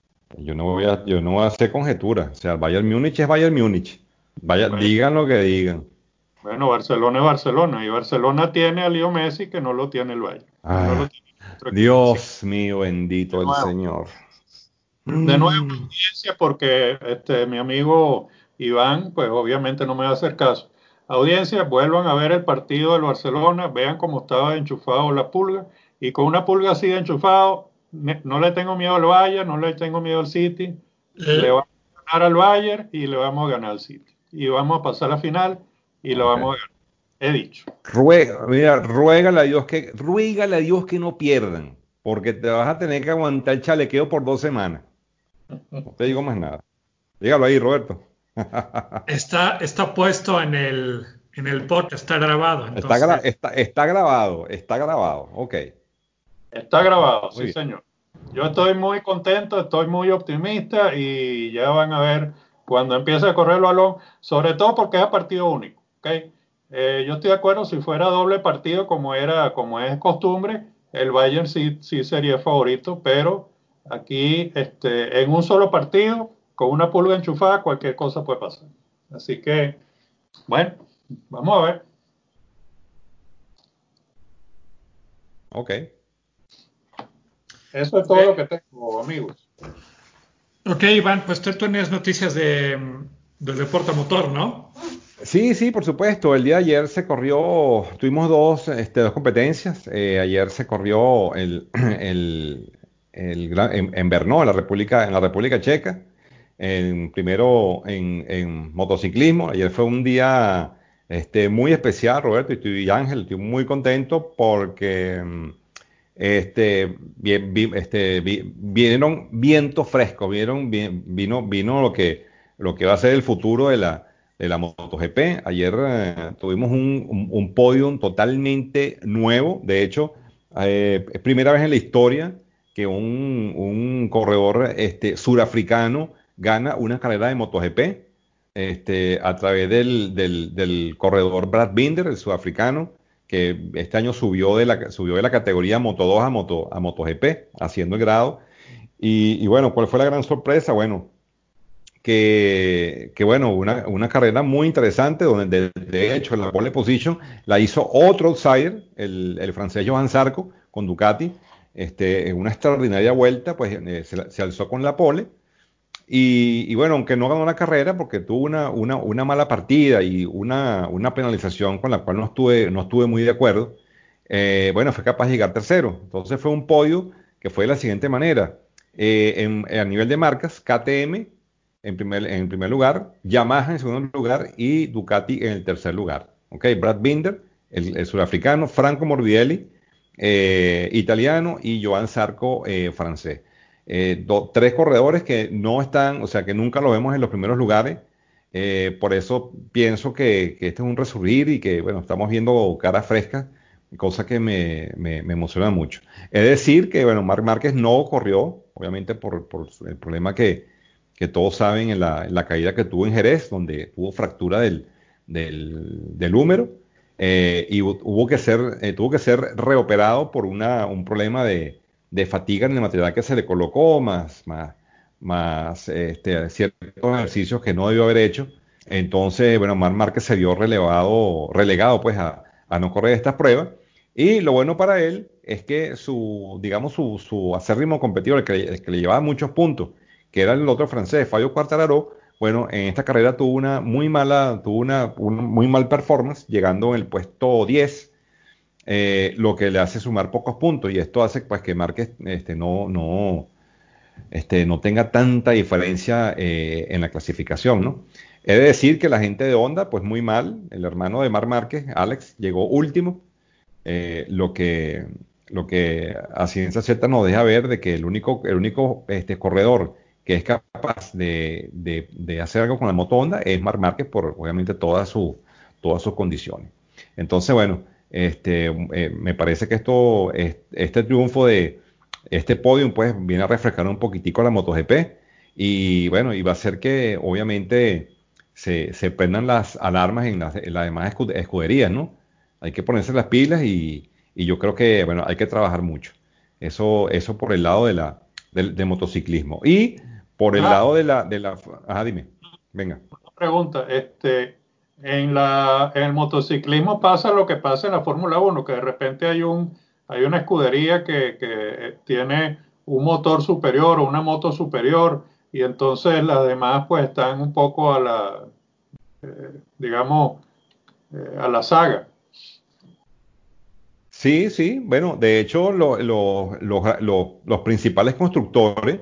yo no voy a hacer conjeturas. O sea, el Bayern Múnich es Bayern Múnich. Vaya, Bueno, digan lo que digan. bueno, Barcelona es Barcelona, y Barcelona tiene a Leo Messi que no lo tiene el Bayern, y no lo Ah, tiene otro equipo. Así que, Dios mío, de bendito el nuevo, Señor. de nuevo, Mm. audiencia, porque mi amigo Iván, pues obviamente no me va a hacer caso. Audiencia, vuelvan a ver el partido del Barcelona, vean cómo estaba enchufado la pulga, y con una pulga así de enchufado, no le tengo miedo al Bayern, no le tengo miedo al City, le Eh, vamos a ganar al Bayern y le vamos a ganar al City. Y vamos a pasar a la final y lo Ok. vamos a ganar. He dicho. Mira, ruégale a Dios que no pierdan, porque te vas a tener que aguantar el chalequeo por 2 semanas. No te digo más nada. Dígalo ahí, Roberto. está puesto en el podcast, está grabado, Está, entonces. está grabado, está grabado. Ok. Está grabado, Muy sí, bien. señor. Yo estoy muy contento, estoy muy optimista y ya van a ver cuando empiece a correr el balón, sobre todo porque es a partido único, ¿ok? Yo estoy de acuerdo, si fuera doble partido como es costumbre, el Bayern sí sería favorito, pero aquí en un solo partido, con una pulga enchufada, cualquier cosa puede pasar. Así que, bueno, vamos a ver. Ok. Eso es todo lo que tengo, amigos. Ok, Iván, pues tú tienes noticias del deporte motor, ¿no? Sí, sí, por supuesto. El día de ayer se corrió, tuvimos dos competencias. Ayer se corrió en Brno, en la República Checa, primero en motociclismo. Ayer fue un día muy especial, Roberto, y Ángel, estoy muy contento porque vinieron vientos frescos, vino lo que va a ser el futuro de la MotoGP. Ayer tuvimos un podium totalmente nuevo. De hecho, es primera vez en la historia que un corredor surafricano gana una carrera de MotoGP a través del corredor Brad Binder, el sudafricano, que este año subió de la categoría Moto 2 a MotoGP, haciendo el grado. Y bueno, ¿cuál fue la gran sorpresa? Bueno, que bueno, una carrera muy interesante, donde de hecho la pole position la hizo otro outsider, el francés Johan Zarco, con Ducati, en una extraordinaria vuelta, pues se alzó con la pole. Y bueno, aunque no ganó la carrera porque tuvo una mala partida y una penalización con la cual no estuve muy de acuerdo, bueno, fue capaz de llegar tercero. Entonces fue un podio que fue de la siguiente manera. A nivel de marcas, KTM en primer lugar, Yamaha en segundo lugar y Ducati en el tercer lugar. ¿Ok? Brad Binder, el surafricano, Franco Morbidelli, italiano, y Joan Zarco, francés. Tres corredores que no están, o sea, que nunca los vemos en los primeros lugares. Por eso pienso que este es un resurgir y que, bueno, estamos viendo caras frescas, cosa que me emociona mucho. Es decir, que, bueno, Marc Márquez no corrió, obviamente por el problema que todos saben en la caída que tuvo en Jerez, donde tuvo fractura del húmero, y tuvo que ser reoperado por un problema de fatiga en el material que se le colocó, más ciertos ejercicios que no debió haber hecho. Entonces, bueno, Marc Márquez se vio relegado pues a no correr estas pruebas. Y lo bueno para él es que digamos, su acérrimo competidor, el que le llevaba muchos puntos, que era el otro francés, Fabio Quartararo, bueno, en esta carrera tuvo un muy mal performance, llegando en el puesto 10, lo que le hace sumar pocos puntos, y esto hace pues que Márquez no tenga tanta diferencia en la clasificación, ¿no? He de decir que la gente de Honda, pues muy mal, el hermano de Marc Márquez, Alex, llegó último, lo que a ciencia cierta nos deja ver de que el único corredor que es capaz de hacer algo con la moto Honda es Marc Márquez, por obviamente todas sus condiciones. Entonces, bueno, me parece que este triunfo de este podium pues viene a refrescar un poquitico la MotoGP, y bueno, y va a hacer que obviamente se prendan las alarmas en las demás escuderías, ¿no? Hay que ponerse las pilas, y yo creo que, bueno, hay que trabajar mucho. Eso por el lado del motociclismo. Y por el Ah, lado ajá, dime, venga. pregunta, en el motociclismo pasa lo que pasa en la Fórmula Uno, que de repente hay una escudería que tiene un motor superior o una moto superior, y entonces las demás pues están un poco digamos, a la saga. Sí, sí, bueno, de hecho los principales constructores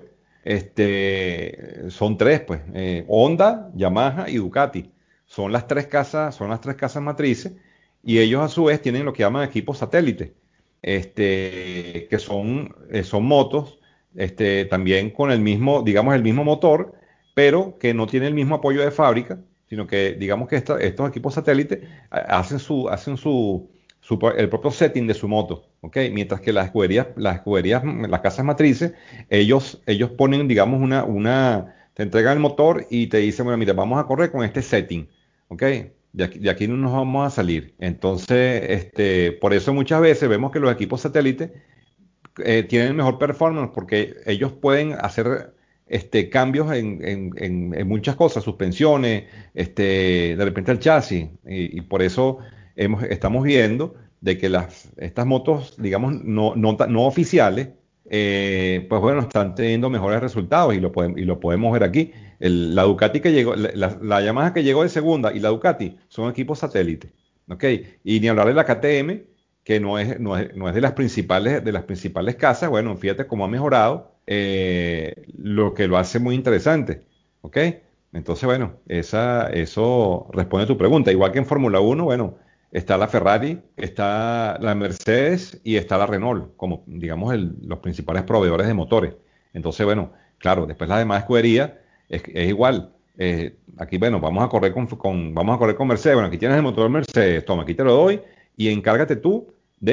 son tres, pues, Honda, Yamaha y Ducati. Son las tres casas matrices, y ellos a su vez tienen lo que llaman equipos satélites, que son motos, también con digamos, el mismo motor, pero que no tienen el mismo apoyo de fábrica, sino que digamos que estos equipos satélites hacen el propio setting de su moto, ¿ok? Mientras que las casas matrices, ellos ponen, digamos, te entregan el motor y te dicen, bueno, mira, vamos a correr con este setting, ¿ok? De aquí no nos vamos a salir. Entonces, por eso muchas veces vemos que los equipos satélites tienen mejor performance porque ellos pueden hacer cambios en muchas cosas, suspensiones, de repente el chasis, y por eso estamos viendo de que estas motos, digamos, no oficiales, pues bueno, están teniendo mejores resultados y lo podemos ver aquí. La Ducati que llegó, la Yamaha que llegó de segunda y la Ducati son equipos satélites, ¿ok? Y ni hablar de la KTM, que no es de las principales casas. Bueno, fíjate cómo ha mejorado, lo que lo hace muy interesante, ¿ok? Entonces, bueno, eso responde a tu pregunta. Igual que en Fórmula Uno, bueno, está la Ferrari, está la Mercedes y está la Renault, como digamos los principales proveedores de motores. Entonces, bueno, claro, después la demás escudería es igual. Aquí, bueno, vamos a correr con Mercedes. Bueno, aquí tienes el motor Mercedes, toma, aquí te lo doy y encárgate tú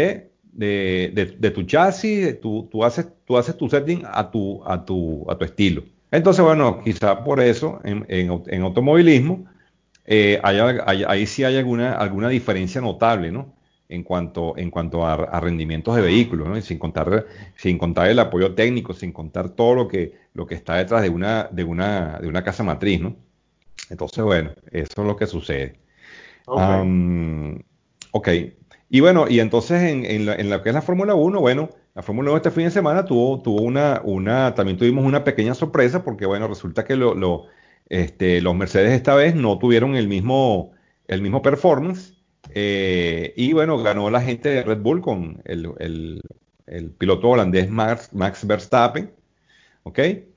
de tu chasis. Tú haces tu setting a tu estilo. Entonces, bueno, quizá por eso en automovilismo, ahí sí hay alguna diferencia notable, ¿no? En cuanto a rendimientos de vehículos, ¿no? Y sin contar el apoyo técnico, sin contar todo lo que está detrás de una casa matriz, ¿no? Entonces, bueno, eso es lo que sucede. Ok. Am, ok. Y bueno, y entonces en lo que es la Fórmula Uno, bueno, la Fórmula Uno este fin de semana también tuvimos una pequeña sorpresa porque, bueno, resulta que los Mercedes esta vez no tuvieron el mismo performance, y bueno, ganó la gente de Red Bull con el piloto holandés Max Verstappen. ¿Ok?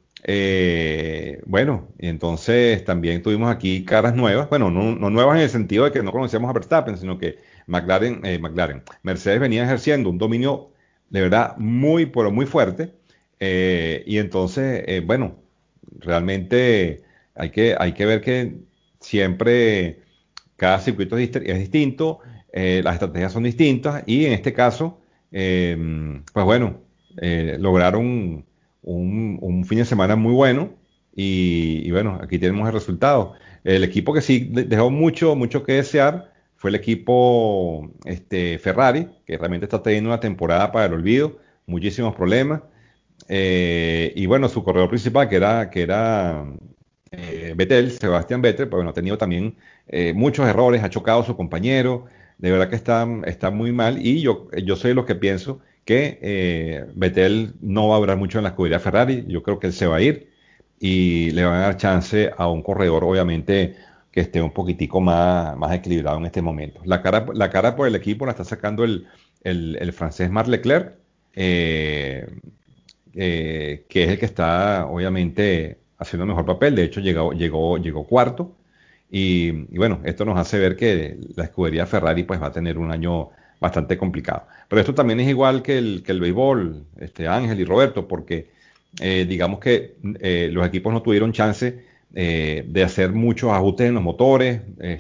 Bueno, y entonces también tuvimos aquí caras nuevas. Bueno, no nuevas en el sentido de que no conocíamos a Verstappen, sino que Mercedes venía ejerciendo un dominio de verdad muy, pero muy fuerte. Y entonces, bueno, realmente hay que ver que siempre cada circuito es distinto, las estrategias son distintas y en este caso, pues bueno, lograron un fin de semana muy bueno y bueno, aquí tenemos el resultado. El equipo que sí dejó mucho, mucho que desear fue el equipo Ferrari, que realmente está teniendo una temporada para el olvido, muchísimos problemas. Y bueno, su corredor principal, que era Vettel, Sebastián Vettel, pues bueno, ha tenido también muchos errores, ha chocado a su compañero, de verdad que está muy mal. Y yo soy de los que pienso que Vettel no va a durar mucho en la escudería Ferrari. Yo creo que él se va a ir y le van a dar chance a un corredor, obviamente, que esté un poquitico más equilibrado en este momento. La cara por el equipo la está sacando el francés Marc Leclerc, eh, que es el que está, obviamente, haciendo mejor papel. De hecho, llegó cuarto. Y bueno, esto nos hace ver que la escudería Ferrari pues va a tener un año bastante complicado. Pero esto también es igual que el béisbol, Ángel y Roberto, porque digamos que los equipos no tuvieron chance de hacer muchos ajustes en los motores.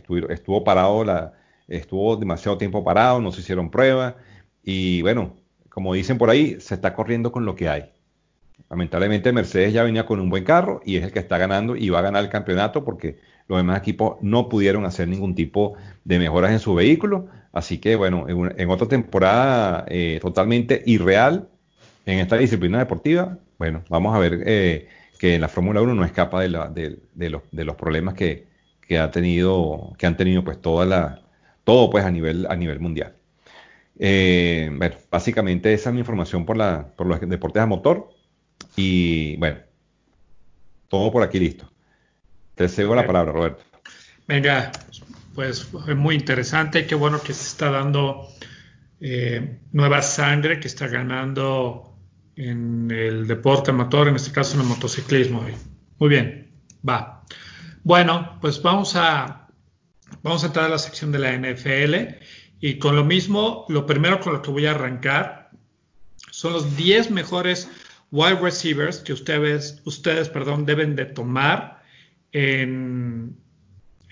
Estuvo demasiado tiempo parado, no se hicieron pruebas. Y bueno, como dicen por ahí, se está corriendo con lo que hay. Lamentablemente Mercedes ya venía con un buen carro y es el que está ganando y va a ganar el campeonato porque los demás equipos no pudieron hacer ningún tipo de mejoras en su vehículo. Así que bueno, en otra temporada totalmente irreal en esta disciplina deportiva, bueno, vamos a ver que la Fórmula Uno no escapa de los problemas que han tenido pues todo pues a nivel mundial. Bueno, básicamente esa es mi información por los deportes a motor. Y bueno, todo por aquí listo. Te cedo la palabra, Roberto. Venga, pues fue muy interesante. Qué bueno que se está dando nueva sangre, que está ganando en el deporte motor, en este caso en el motociclismo. Muy bien, va. Bueno, pues vamos a entrar a la sección de la NFL y con lo mismo, lo primero con lo que voy a arrancar son los 10 mejores wide receivers que ustedes deben de tomar en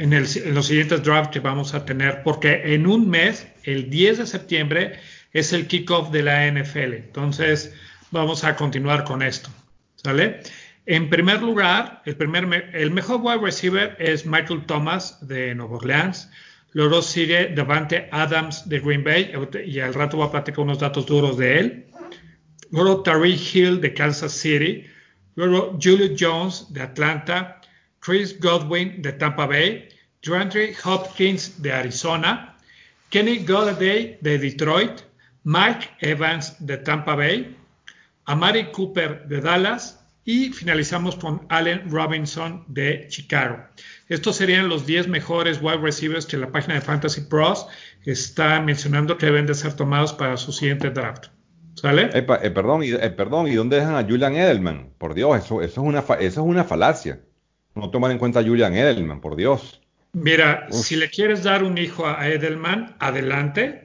en los siguientes drafts que vamos a tener, porque en un mes, el 10 de septiembre, es el kickoff de la NFL. Entonces, vamos a continuar con esto. ¿Sale? En primer lugar, el mejor wide receiver es Michael Thomas de Nueva Orleans. Luego sigue Davante Adams de Green Bay, y al rato voy a platicar unos datos duros de él. Luego Tyreek Hill de Kansas City. Luego Julio Jones de Atlanta. Chris Godwin de Tampa Bay. DeAndre Hopkins de Arizona. Kenny Golladay de Detroit. Mike Evans de Tampa Bay. Amari Cooper de Dallas. Y finalizamos con Allen Robinson de Chicago. Estos serían los 10 mejores wide receivers que la página de Fantasy Pros está mencionando que deben de ser tomados para su siguiente draft. ¿Sale? Perdón, ¿y dónde dejan a Julian Edelman? Por Dios, eso es una falacia. No tomar en cuenta a Julian Edelman, por Dios. Mira, Uf. si le quieres dar un hijo a Edelman, adelante.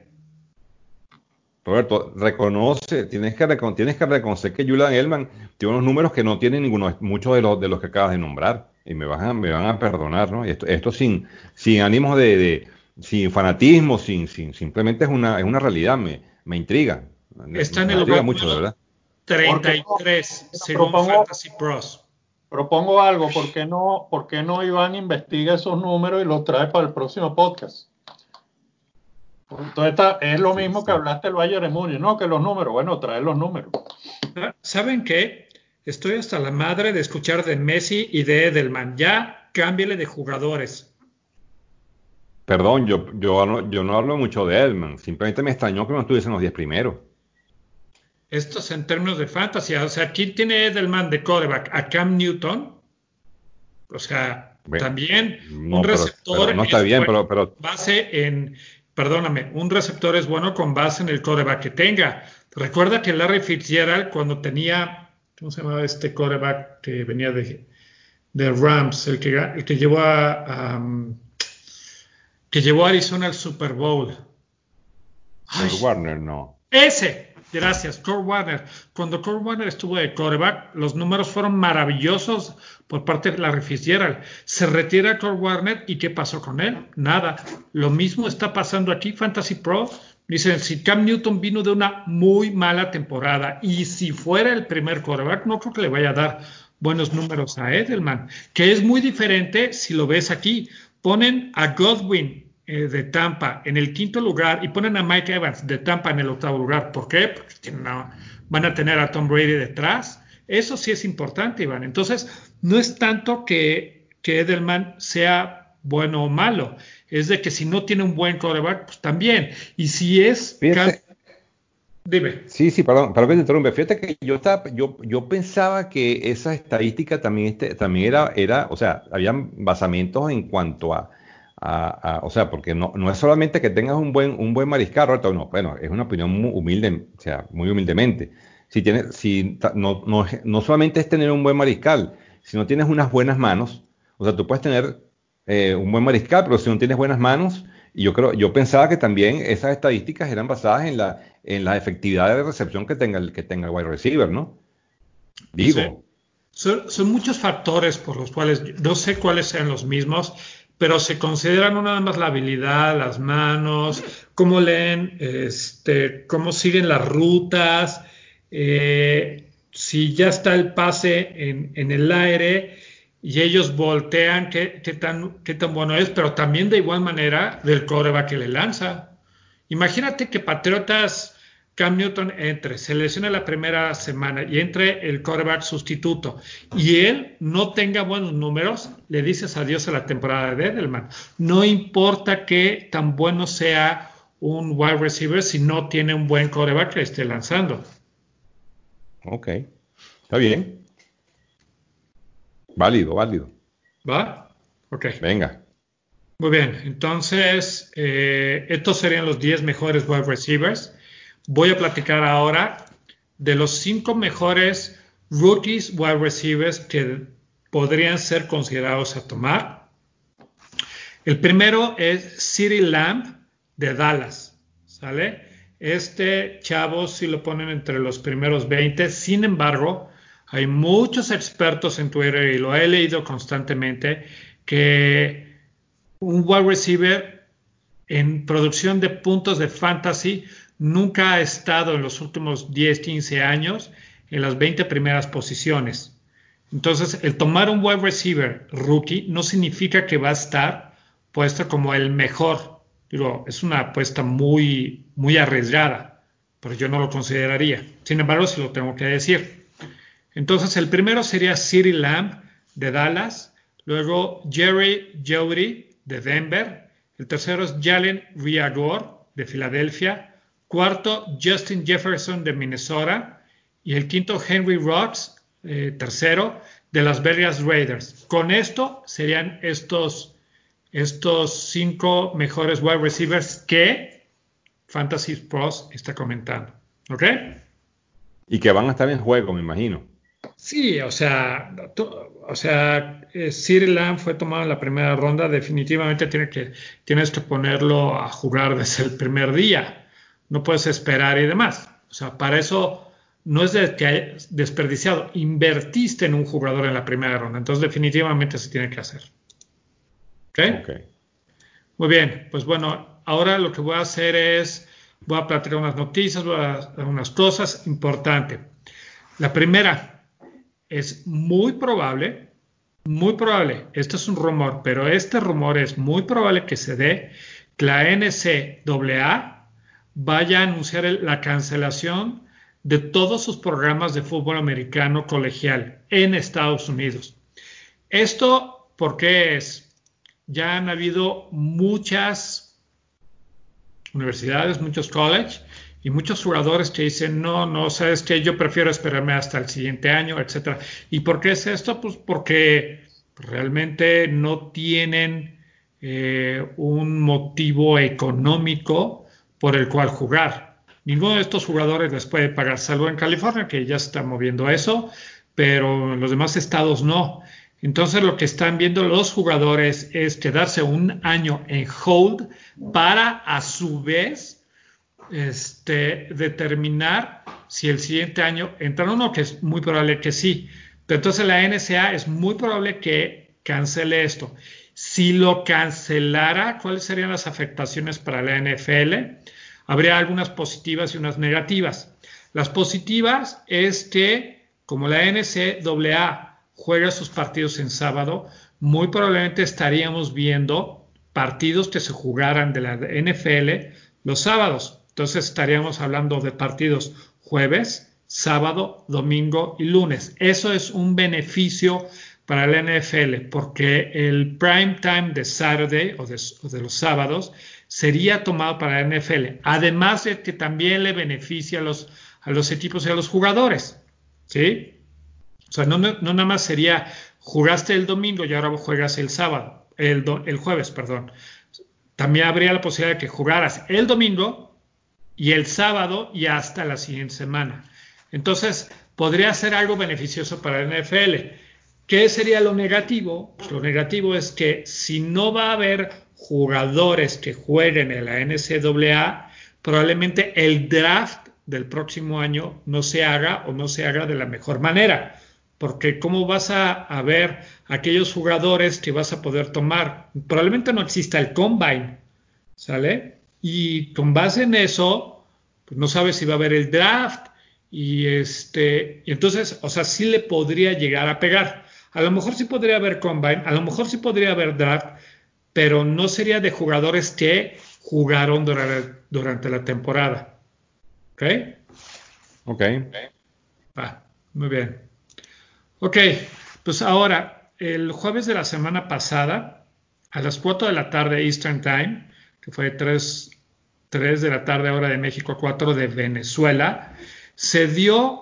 Roberto, tienes que reconocer que Julian Edelman tiene unos números que no tienen muchos de los que acabas de nombrar. Y me van a perdonar, ¿no? Esto sin ánimos sin fanatismo, simplemente es una realidad, me intriga. Está en Me el intriga lugar mucho, de verdad. 33, según Fantasy Pros. Propongo algo, ¿por qué no Iván investiga esos números y los trae para el próximo podcast? Entonces es lo mismo que hablaste del Bayern de Múnich, ¿no? Que los números, bueno, trae los números. ¿Saben qué? Estoy hasta la madre de escuchar de Messi y de Edelman. Ya cámbiale de jugadores. Perdón, yo no hablo mucho de Edelman, simplemente me extrañó que no estuviesen los 10 primeros. Esto es en términos de fantasía. O sea, ¿quién tiene Edelman de quarterback? ¿A Cam Newton? O sea, Bueno, también un no, receptor pero no está es bien, bueno pero con base en, perdóname, un receptor es bueno con base en el quarterback que tenga. Recuerda que Larry Fitzgerald cuando tenía, ¿cómo se llamaba este quarterback que venía de Rams, el que llevó que llevó a Arizona al Super Bowl? Ay, Kurt Warner no. ese, gracias, Kurt Warner. Cuando Kurt Warner estuvo de quarterback, los números fueron maravillosos por parte de Larry Fitzgerald. Se retira Kurt Warner y ¿qué pasó con él? Nada. Lo mismo está pasando aquí, Fantasy Pro. Dicen, si Cam Newton vino de una muy mala temporada y si fuera el primer quarterback, no creo que le vaya a dar buenos números a Edelman, que es muy diferente si lo ves aquí. Ponen a Godwin de Tampa en el quinto lugar y ponen a Mike Evans de Tampa en el octavo lugar. ¿Por qué? Porque van a tener a Tom Brady detrás. Eso sí es importante, Iván. Entonces, no es tanto que Edelman sea bueno o malo, es de que si no tiene un buen quarterback, pues también. Y si es... Fíjate, Dime. sí, perdón que te interrumpa. Fíjate que yo pensaba que esa estadística también era, o sea, habían basamientos en cuanto o sea, porque no es solamente que tengas un buen mariscal, Roberto, no, bueno, es una opinión muy humilde, o sea, muy humildemente. No solamente es tener un buen mariscal, si no tienes unas buenas manos, o sea, tú puedes tener un buen mariscal, pero si no tienes buenas manos, y yo pensaba que también esas estadísticas eran basadas en la efectividad de recepción que tenga el wide receiver, ¿no? Sí. Digo, Son muchos factores por los cuales, no sé cuáles sean los mismos, pero se consideran no nada más la habilidad, las manos, cómo leen, cómo siguen las rutas, si ya está el pase en el aire y ellos voltean, qué tan bueno es, pero también de igual manera del quarterback que le lanza. Imagínate que Patriotas Cam Newton entre, se lesiona la primera semana y entre el quarterback sustituto y él no tenga buenos números, le dices adiós a la temporada de Edelman. No importa que tan bueno sea un wide receiver si no tiene un buen quarterback que esté lanzando. ok, está bien, válido. ¿Va? Ok. Venga, Muy bien, entonces estos serían los 10 mejores wide receivers. Voy a platicar ahora de los 5 mejores rookies wide receivers que podrían ser considerados a tomar. El primero es CeeDee Lamb de Dallas, ¿sale? Este chavo sí lo ponen entre los primeros 20, sin embargo, hay muchos expertos en Twitter y lo he leído constantemente que un wide receiver en producción de puntos de fantasy nunca ha estado en los últimos 10, 15 años en las 20 primeras posiciones. Entonces, el tomar un wide receiver rookie no significa que va a estar puesto como el mejor. Digo, es una apuesta muy, muy arriesgada, pero yo no lo consideraría. Sin embargo, sí lo tengo que decir. Entonces, el primero sería CeeDee Lamb de Dallas, luego Jerry Jeudy de Denver, el tercero es Jalen Reagor de Filadelfia, cuarto Justin Jefferson de Minnesota y el quinto Henry Ruggs, tercero de las Vegas Raiders. Con esto serían estos 5 mejores wide receivers que Fantasy Pros está comentando. ¿Ok? Y que van a estar en juego, me imagino. Sí, o sea, CeeDee Lamb fue tomado en la primera ronda, definitivamente tienes que ponerlo a jugar desde el primer día, no puedes esperar y demás. O sea, para eso no es de que hayas desperdiciado, invertiste en un jugador en la primera ronda, entonces definitivamente se tiene que hacer. ¿Ok? Ok. Muy bien, pues bueno, ahora lo que voy a hacer es, voy a platicar unas noticias, voy a dar unas cosas importantes. La primera, es muy probable, esto es un rumor, pero este rumor es muy probable que se dé que la NCAA vaya a anunciar la cancelación de todos sus programas de fútbol americano colegial en Estados Unidos. Esto, ¿por qué es? Ya han habido muchas universidades, muchos colleges y muchos jugadores que dicen, no, sabes que yo prefiero esperarme hasta el siguiente año, etcétera. ¿Y por qué es esto? Pues porque realmente no tienen un motivo económico por el cual jugar. Ninguno de estos jugadores les puede pagar, salvo en California, que ya se está moviendo eso, pero en los demás estados no. Entonces lo que están viendo los jugadores es quedarse un año en hold para a su vez determinar si el siguiente año entran o no, que es muy probable que sí. Pero entonces la NCAA es muy probable que cancele esto. Si lo cancelara, ¿cuáles serían las afectaciones para la NFL? Habría algunas positivas y unas negativas. Las positivas es que como la NCAA juega sus partidos en sábado, muy probablemente estaríamos viendo partidos que se jugaran de la NFL los sábados. Entonces estaríamos hablando de partidos jueves, sábado, domingo y lunes. Eso es un beneficio para la NFL porque el prime time de Saturday o de los sábados sería tomado para la NFL. Además de que también le beneficia a los equipos y a los jugadores. ¿Sí? O sea, no nada más sería jugaste el domingo y ahora juegas el sábado, el jueves, perdón. También habría la posibilidad de que jugaras el domingo y el sábado y hasta la siguiente semana. Entonces, podría ser algo beneficioso para la NFL. ¿Qué sería lo negativo? Pues lo negativo es que si no va a haber jugadores que jueguen en la NCAA, probablemente el draft del próximo año no se haga o no se haga de la mejor manera. Porque ¿cómo vas a ver aquellos jugadores que vas a poder tomar? Probablemente no exista el combine, ¿sale? Y con base en eso, pues no sabes si va a haber el draft y entonces, o sea, sí le podría llegar a pegar. A lo mejor sí podría haber combine, a lo mejor sí podría haber draft, pero no sería de jugadores que jugaron durante la temporada. ¿Ok? Ok. Muy bien. Ok, pues ahora, el jueves de la semana pasada, a las 4 de la tarde Eastern Time, que fue 3 de la tarde hora de México, 4 de Venezuela, se dio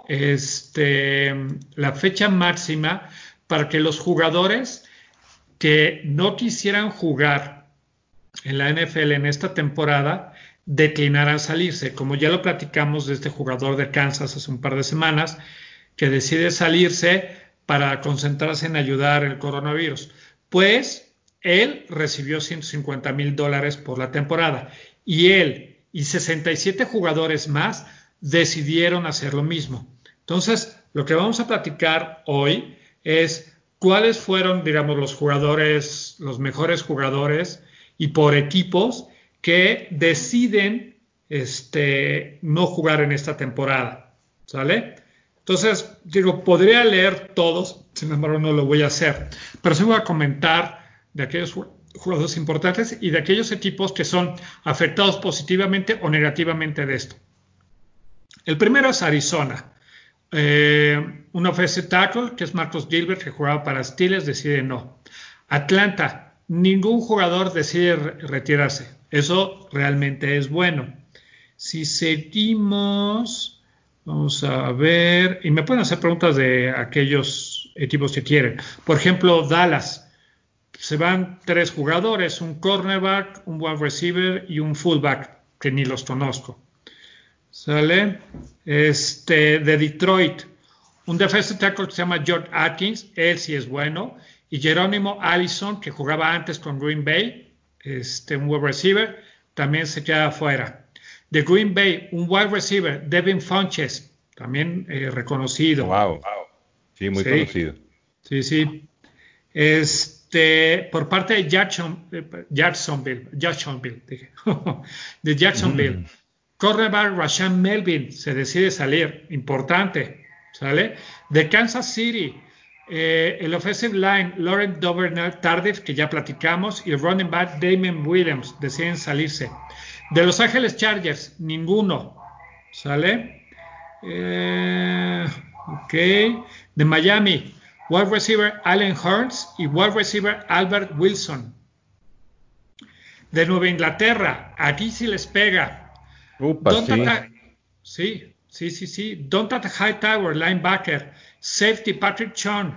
la fecha máxima para que los jugadores que no quisieran jugar en la NFL en esta temporada declinaran salirse. Como ya lo platicamos de este jugador de Kansas hace un par de semanas, que decide salirse para concentrarse en ayudar el coronavirus. Pues él recibió $150,000 por la temporada y él y 67 jugadores más decidieron hacer lo mismo. Entonces, lo que vamos a platicar hoy es cuáles fueron, digamos, los jugadores, los mejores jugadores y por equipos que deciden no jugar en esta temporada, ¿sale? Entonces, digo, podría leer todos, sin embargo no lo voy a hacer, pero sí voy a comentar de aquellos jugadores importantes y de aquellos equipos que son afectados positivamente o negativamente de esto. El primero es Arizona. Un offensive tackle, que es Marcus Gilbert, que jugaba para Steelers, decide no. Atlanta, ningún jugador decide retirarse. Eso realmente es bueno. Si seguimos, vamos a ver, y me pueden hacer preguntas de aquellos equipos que quieren. Por ejemplo, Dallas, se van 3 jugadores, un cornerback, un wide receiver y un fullback, que ni los conozco. ¿Sale? De Detroit, un defensive tackle que se llama George Atkins, él sí es bueno, y Jerónimo Allison, que jugaba antes con Green Bay, un wide receiver, también se queda afuera. De Green Bay, un wide receiver, Devin Funchess, también reconocido. Wow. Sí, muy conocido. Sí. Por parte de Jacksonville, dije, de Jacksonville, cornerback Rashaan Melvin se decide salir, importante, ¿sale? De Kansas City, el offensive line Laurent Duvernay-Tardif, que ya platicamos, y el running back Damon Williams deciden salirse. De Los Ángeles Chargers, ninguno, ¿sale? Ok. De Miami, wide receiver Allen Hurns y wide receiver Albert Wilson. De Nueva Inglaterra, aquí sí les pega. Sí. Donta Hightower, linebacker. Safety Patrick Chung.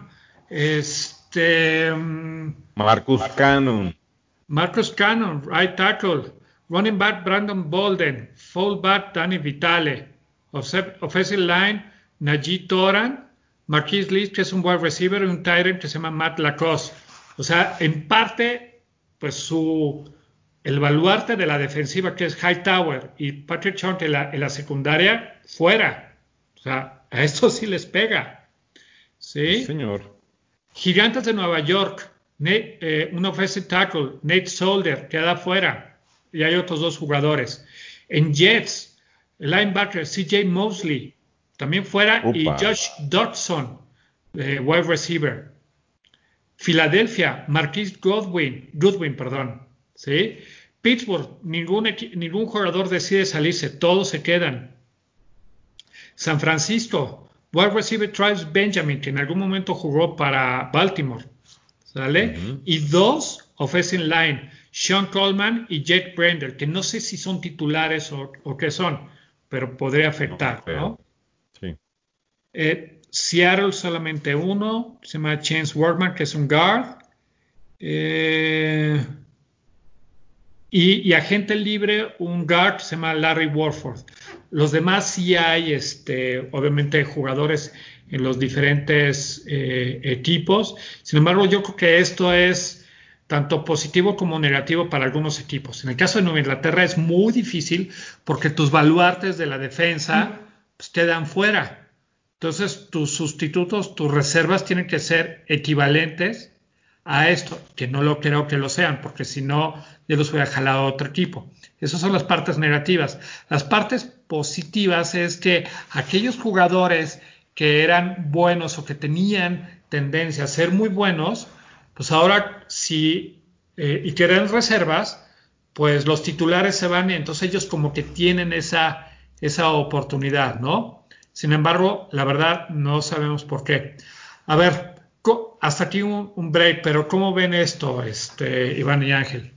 Marcus Cannon, right tackle. Running back Brandon Bolden. Fullback Danny Vitale. Offensive line Najee Toran. Marquise Lee, que es un wide receiver, y un tight end que se llama Matt Lacoste. O sea, en parte, pues el baluarte de la defensiva, que es Hightower, y Patrick Chung en la secundaria, fuera. O sea, a esto sí les pega. ¿Sí? Señor. Gigantes de Nueva York, un offensive tackle, Nate Solder, queda fuera. Y hay otros 2 jugadores. En Jets, el linebacker CJ Mosley, también fuera. Y Josh Dodson, wide receiver. Filadelfia, Marquise Goodwin, ¿sí? Pittsburgh, ningún jugador decide salirse, todos se quedan. San Francisco, wide receiver Travis Benjamin, que en algún momento jugó para Baltimore, ¿sale? Y 2 offensive line, Sean Coleman y Jake Brendel, que no sé si son titulares o qué son, pero podría afectar, ¿no? Sí. Seattle solamente uno, se llama Chance Workman, que es un guard. Y agente libre, un guard que se llama Larry Warford. Los demás sí hay, obviamente, jugadores en los diferentes equipos. Sin embargo, yo creo que esto es tanto positivo como negativo para algunos equipos. En el caso de Nueva Inglaterra es muy difícil porque tus baluartes de la defensa pues, quedan fuera. Entonces, tus sustitutos, tus reservas tienen que ser equivalentes a esto, que no lo creo que lo sean, porque si no, yo los voy a jalar a otro equipo. Esas son las partes negativas. Las partes positivas es que aquellos jugadores que eran buenos o que tenían tendencia a ser muy buenos, pues ahora sí, y que eran reservas, pues los titulares se van y entonces ellos como que tienen esa oportunidad, ¿no? Sin embargo, la verdad no sabemos por qué. A ver, hasta aquí un break, pero ¿cómo ven esto, Iván y Ángel?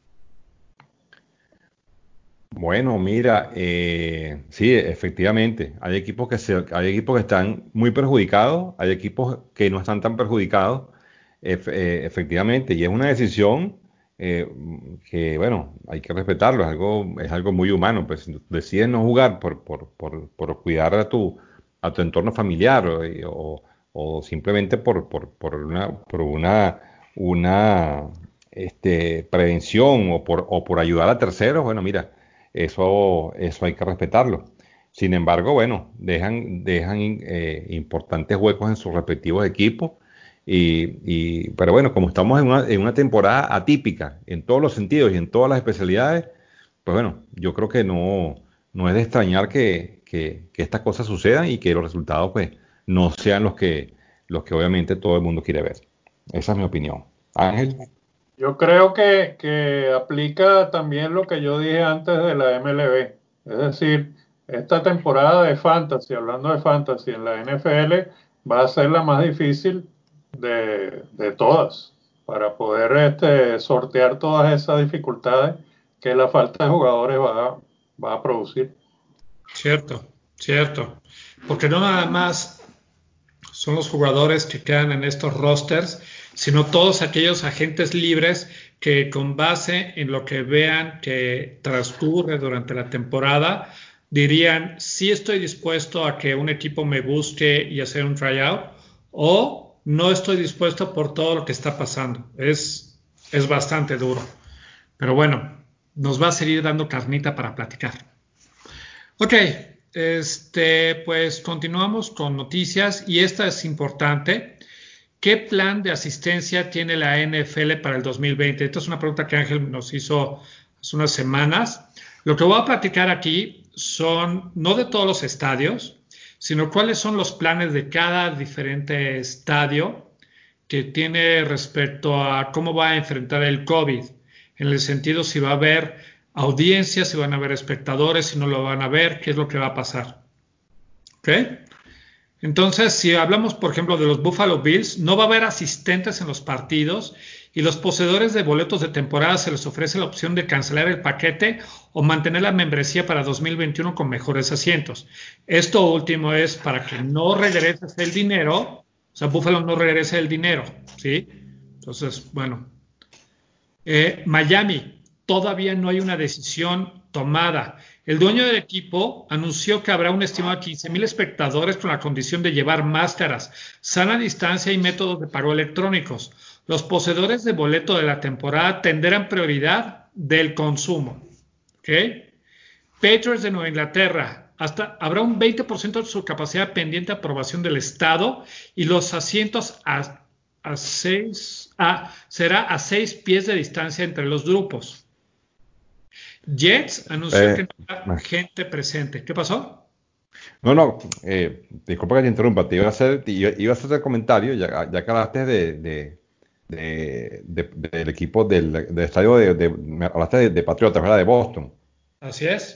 Bueno, mira, sí, efectivamente, hay equipos que están muy perjudicados, hay equipos que no están tan perjudicados, efectivamente, y es una decisión que, bueno, hay que respetarlo, es algo muy humano, pues si decides no jugar por cuidar a tu entorno familiar o simplemente por una prevención o por ayudar a terceros, bueno, mira. Eso hay que respetarlo. Sin embargo, bueno, dejan importantes huecos en sus respectivos equipos Pero bueno, como estamos en una temporada atípica en todos los sentidos y en todas las especialidades, pues bueno, yo creo que no es de extrañar que estas cosas sucedan y que los resultados pues no sean los que obviamente todo el mundo quiere ver. Esa es mi opinión. Ángel. Yo creo que aplica también lo que yo dije antes de la MLB. Es decir, esta temporada de Fantasy, hablando de Fantasy en la NFL, va a ser la más difícil de todas para poder sortear todas esas dificultades que la falta de jugadores va a producir. Cierto, cierto. Porque no nada más son los jugadores que quedan en estos rosters, sino todos aquellos agentes libres que con base en lo que vean que transcurre durante la temporada, dirían, sí estoy dispuesto a que un equipo me busque y hacer un tryout, o no estoy dispuesto por todo lo que está pasando. Es bastante duro. Pero bueno, nos va a seguir dando carnita para platicar. Ok, pues continuamos con noticias y esta es importante. ¿Qué plan de asistencia tiene la NFL para el 2020? Esta es una pregunta que Ángel nos hizo hace unas semanas. Lo que voy a platicar aquí son no de todos los estadios, sino cuáles son los planes de cada diferente estadio que tiene respecto a cómo va a enfrentar el COVID, en el sentido si va a haber audiencias, si van a haber espectadores, si no lo van a ver, qué es lo que va a pasar. ¿Ok? Entonces, si hablamos, por ejemplo, de los Buffalo Bills, no va a haber asistentes en los partidos y los poseedores de boletos de temporada se les ofrece la opción de cancelar el paquete o mantener la membresía para 2021 con mejores asientos. Esto último es para que no regreses el dinero, o sea, Buffalo no regrese el dinero, ¿sí? Entonces, bueno. Miami, todavía no hay una decisión tomada. El dueño del equipo anunció que habrá un estimado de 15,000 espectadores con la condición de llevar máscaras, sana distancia y métodos de pago electrónicos. Los poseedores de boleto de la temporada tendrán prioridad del consumo. ¿Okay? Patriots de Nueva Inglaterra, habrá un 20% de su capacidad pendiente de aprobación del Estado y los asientos será a 6 pies de distancia entre los grupos. Jets anunció que no habrá gente presente. ¿Qué pasó? No, disculpa que te interrumpa, iba a hacer el comentario, ya que hablaste del equipo del estadio hablaste de Patriotas, ¿verdad? De Boston. Así es.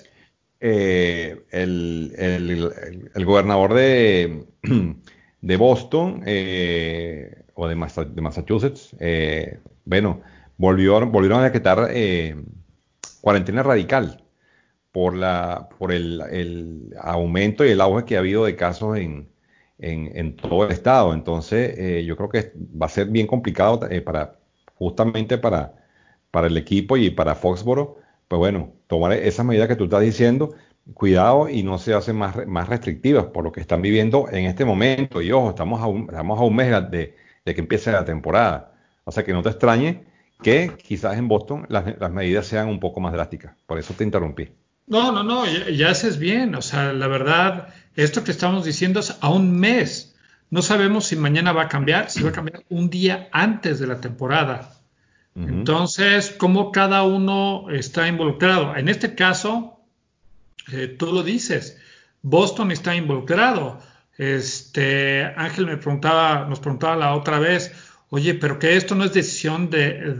El gobernador de Boston o de Massachusetts, bueno, volvieron a decretar cuarentena radical por el aumento y el auge que ha habido de casos en todo el estado. Entonces, yo creo que va a ser bien complicado justamente para el equipo y para Foxborough, pues bueno, tomar esas medidas que tú estás diciendo, cuidado y no se hacen más restrictivas por lo que están viviendo en este momento. Y ojo, estamos a un mes de que empiece la temporada. O sea que no te extrañe que quizás en Boston las medidas sean un poco más drásticas. Por eso te interrumpí. No, ya haces bien. O sea, la verdad, esto que estamos diciendo es a un mes. No sabemos si mañana va a cambiar, si va a cambiar un día antes de la temporada. Entonces, ¿cómo cada uno está involucrado? En este caso, tú lo dices, Boston está involucrado. Ángel nos preguntaba la otra vez, oye, pero que esto no es decisión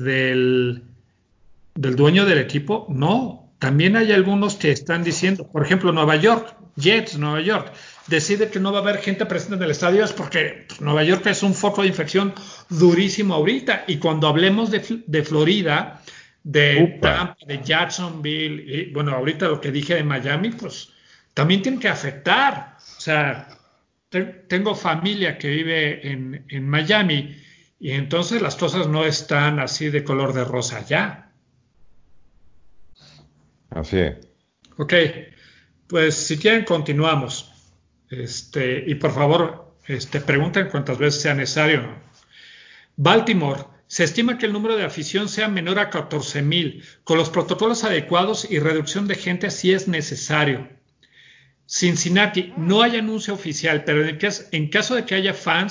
del dueño del equipo. No, también hay algunos que están diciendo, por ejemplo, Nueva York, Jets, Nueva York, decide que no va a haber gente presente en el estadio es porque Nueva York es un foco de infección durísimo ahorita. Y cuando hablemos de Florida, de Tampa, de Jacksonville, y bueno, ahorita lo que dije de Miami, pues también tiene que afectar. O sea, tengo familia que vive en Miami y entonces las cosas no están así de color de rosa ya. Así es. Ok, pues si quieren continuamos. Y por favor, pregunten cuantas veces sea necesario. Baltimore, se estima que el número de afición sea menor a 14,000, con los protocolos adecuados y reducción de gente si es necesario. Cincinnati, no hay anuncio oficial, pero en caso de que haya fans,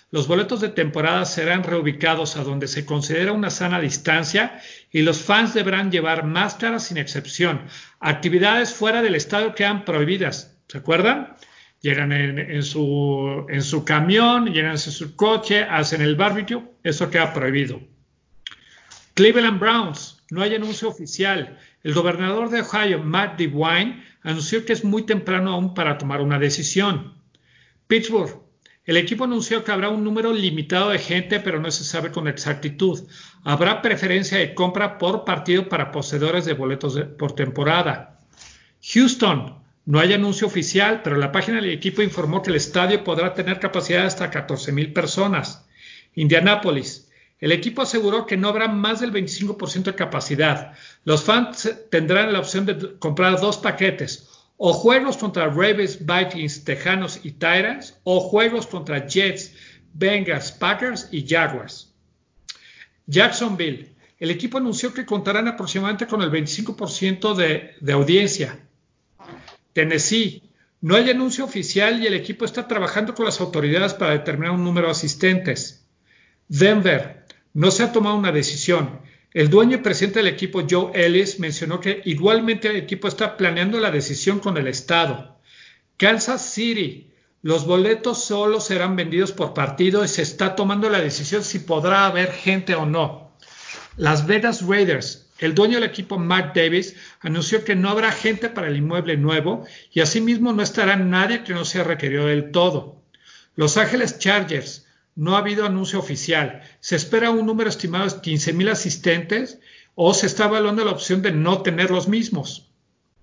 Los boletos de temporada serán reubicados a donde se considera una sana distancia y los fans deberán llevar máscaras sin excepción. Actividades fuera del estadio quedan prohibidas. ¿Se acuerdan? Llegan en su camión, llegan en su coche, hacen el barbecue. Eso queda prohibido. Cleveland Browns, no hay anuncio oficial. El gobernador de Ohio, Matt DeWine, anunció que es muy temprano aún para tomar una decisión. Pittsburgh, el equipo anunció que habrá un número limitado de gente, pero no se sabe con exactitud. Habrá preferencia de compra por partido para poseedores de boletos por temporada. Houston, no hay anuncio oficial, pero la página del equipo informó que el estadio podrá tener capacidad de hasta 14,000 personas. Indianápolis, el equipo aseguró que no habrá más del 25% de capacidad. Los fans tendrán la opción de comprar 2 paquetes, o juegos contra Ravens, Vikings, Tejanos y Titans, o juegos contra Jets, Bengals, Packers y Jaguars. Jacksonville, el equipo anunció que contarán aproximadamente con el 25% de audiencia. Tennessee, no hay anuncio oficial y el equipo está trabajando con las autoridades para determinar un número de asistentes. Denver, no se ha tomado una decisión. El dueño y presidente del equipo, Joe Ellis, mencionó que igualmente el equipo está planeando la decisión con el estado. Kansas City, los boletos solo serán vendidos por partido y se está tomando la decisión si podrá haber gente o no. Las Vegas Raiders, el dueño del equipo, Mark Davis, anunció que no habrá gente para el inmueble nuevo y asimismo no estará nadie que no sea requerido del todo. Los Ángeles Chargers, no ha habido anuncio oficial. Se espera un número estimado de 15,000 asistentes o se está evaluando la opción de no tener los mismos.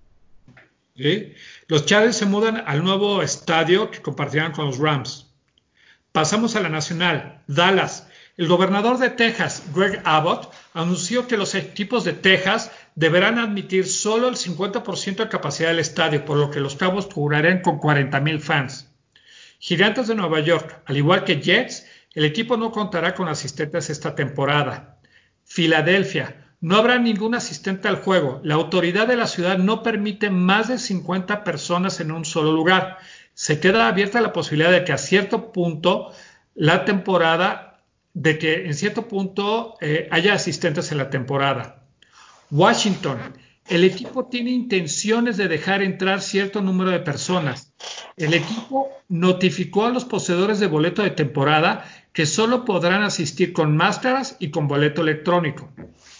¿Sí? Los Chargers se mudan al nuevo estadio que compartirán con los Rams. Pasamos a la nacional. Dallas. El gobernador de Texas, Greg Abbott, anunció que los equipos de Texas deberán admitir solo el 50% de capacidad del estadio, por lo que los Cowboys jugarán con 40,000 fans. Gigantes de Nueva York, al igual que Jets, el equipo no contará con asistentes esta temporada. Filadelfia, no habrá ningún asistente al juego. La autoridad de la ciudad no permite más de 50 personas en un solo lugar. Se queda abierta la posibilidad de que en cierto punto haya asistentes en la temporada. Washington, el equipo tiene intenciones de dejar entrar cierto número de personas. El equipo notificó a los poseedores de boleto de temporada que solo podrán asistir con máscaras y con boleto electrónico.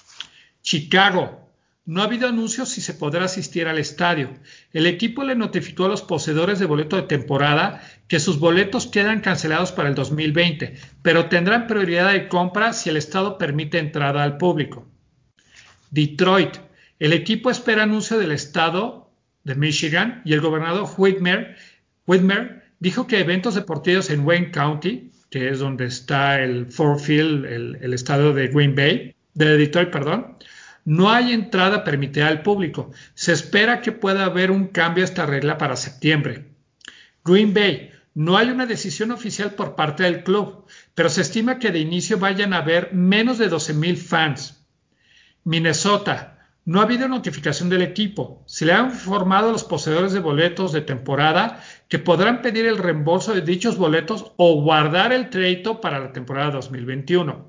Chicago, no ha habido anuncios si se podrá asistir al estadio. El equipo le notificó a los poseedores de boleto de temporada que sus boletos quedan cancelados para el 2020, pero tendrán prioridad de compra si el estado permite entrada al público. Detroit, el equipo espera anuncio del estado de Michigan y el gobernador Whitmer dijo que eventos deportivos en Wayne County, que es donde está el Ford Field, el estadio de Detroit, no hay entrada permitida al público. Se espera que pueda haber un cambio a esta regla para septiembre. Green Bay, no hay una decisión oficial por parte del club, pero se estima que de inicio vayan a haber menos de 12,000 fans. Minnesota, no ha habido notificación del equipo. Se le han informado a los poseedores de boletos de temporada que podrán pedir el reembolso de dichos boletos o guardar el crédito para la temporada 2021.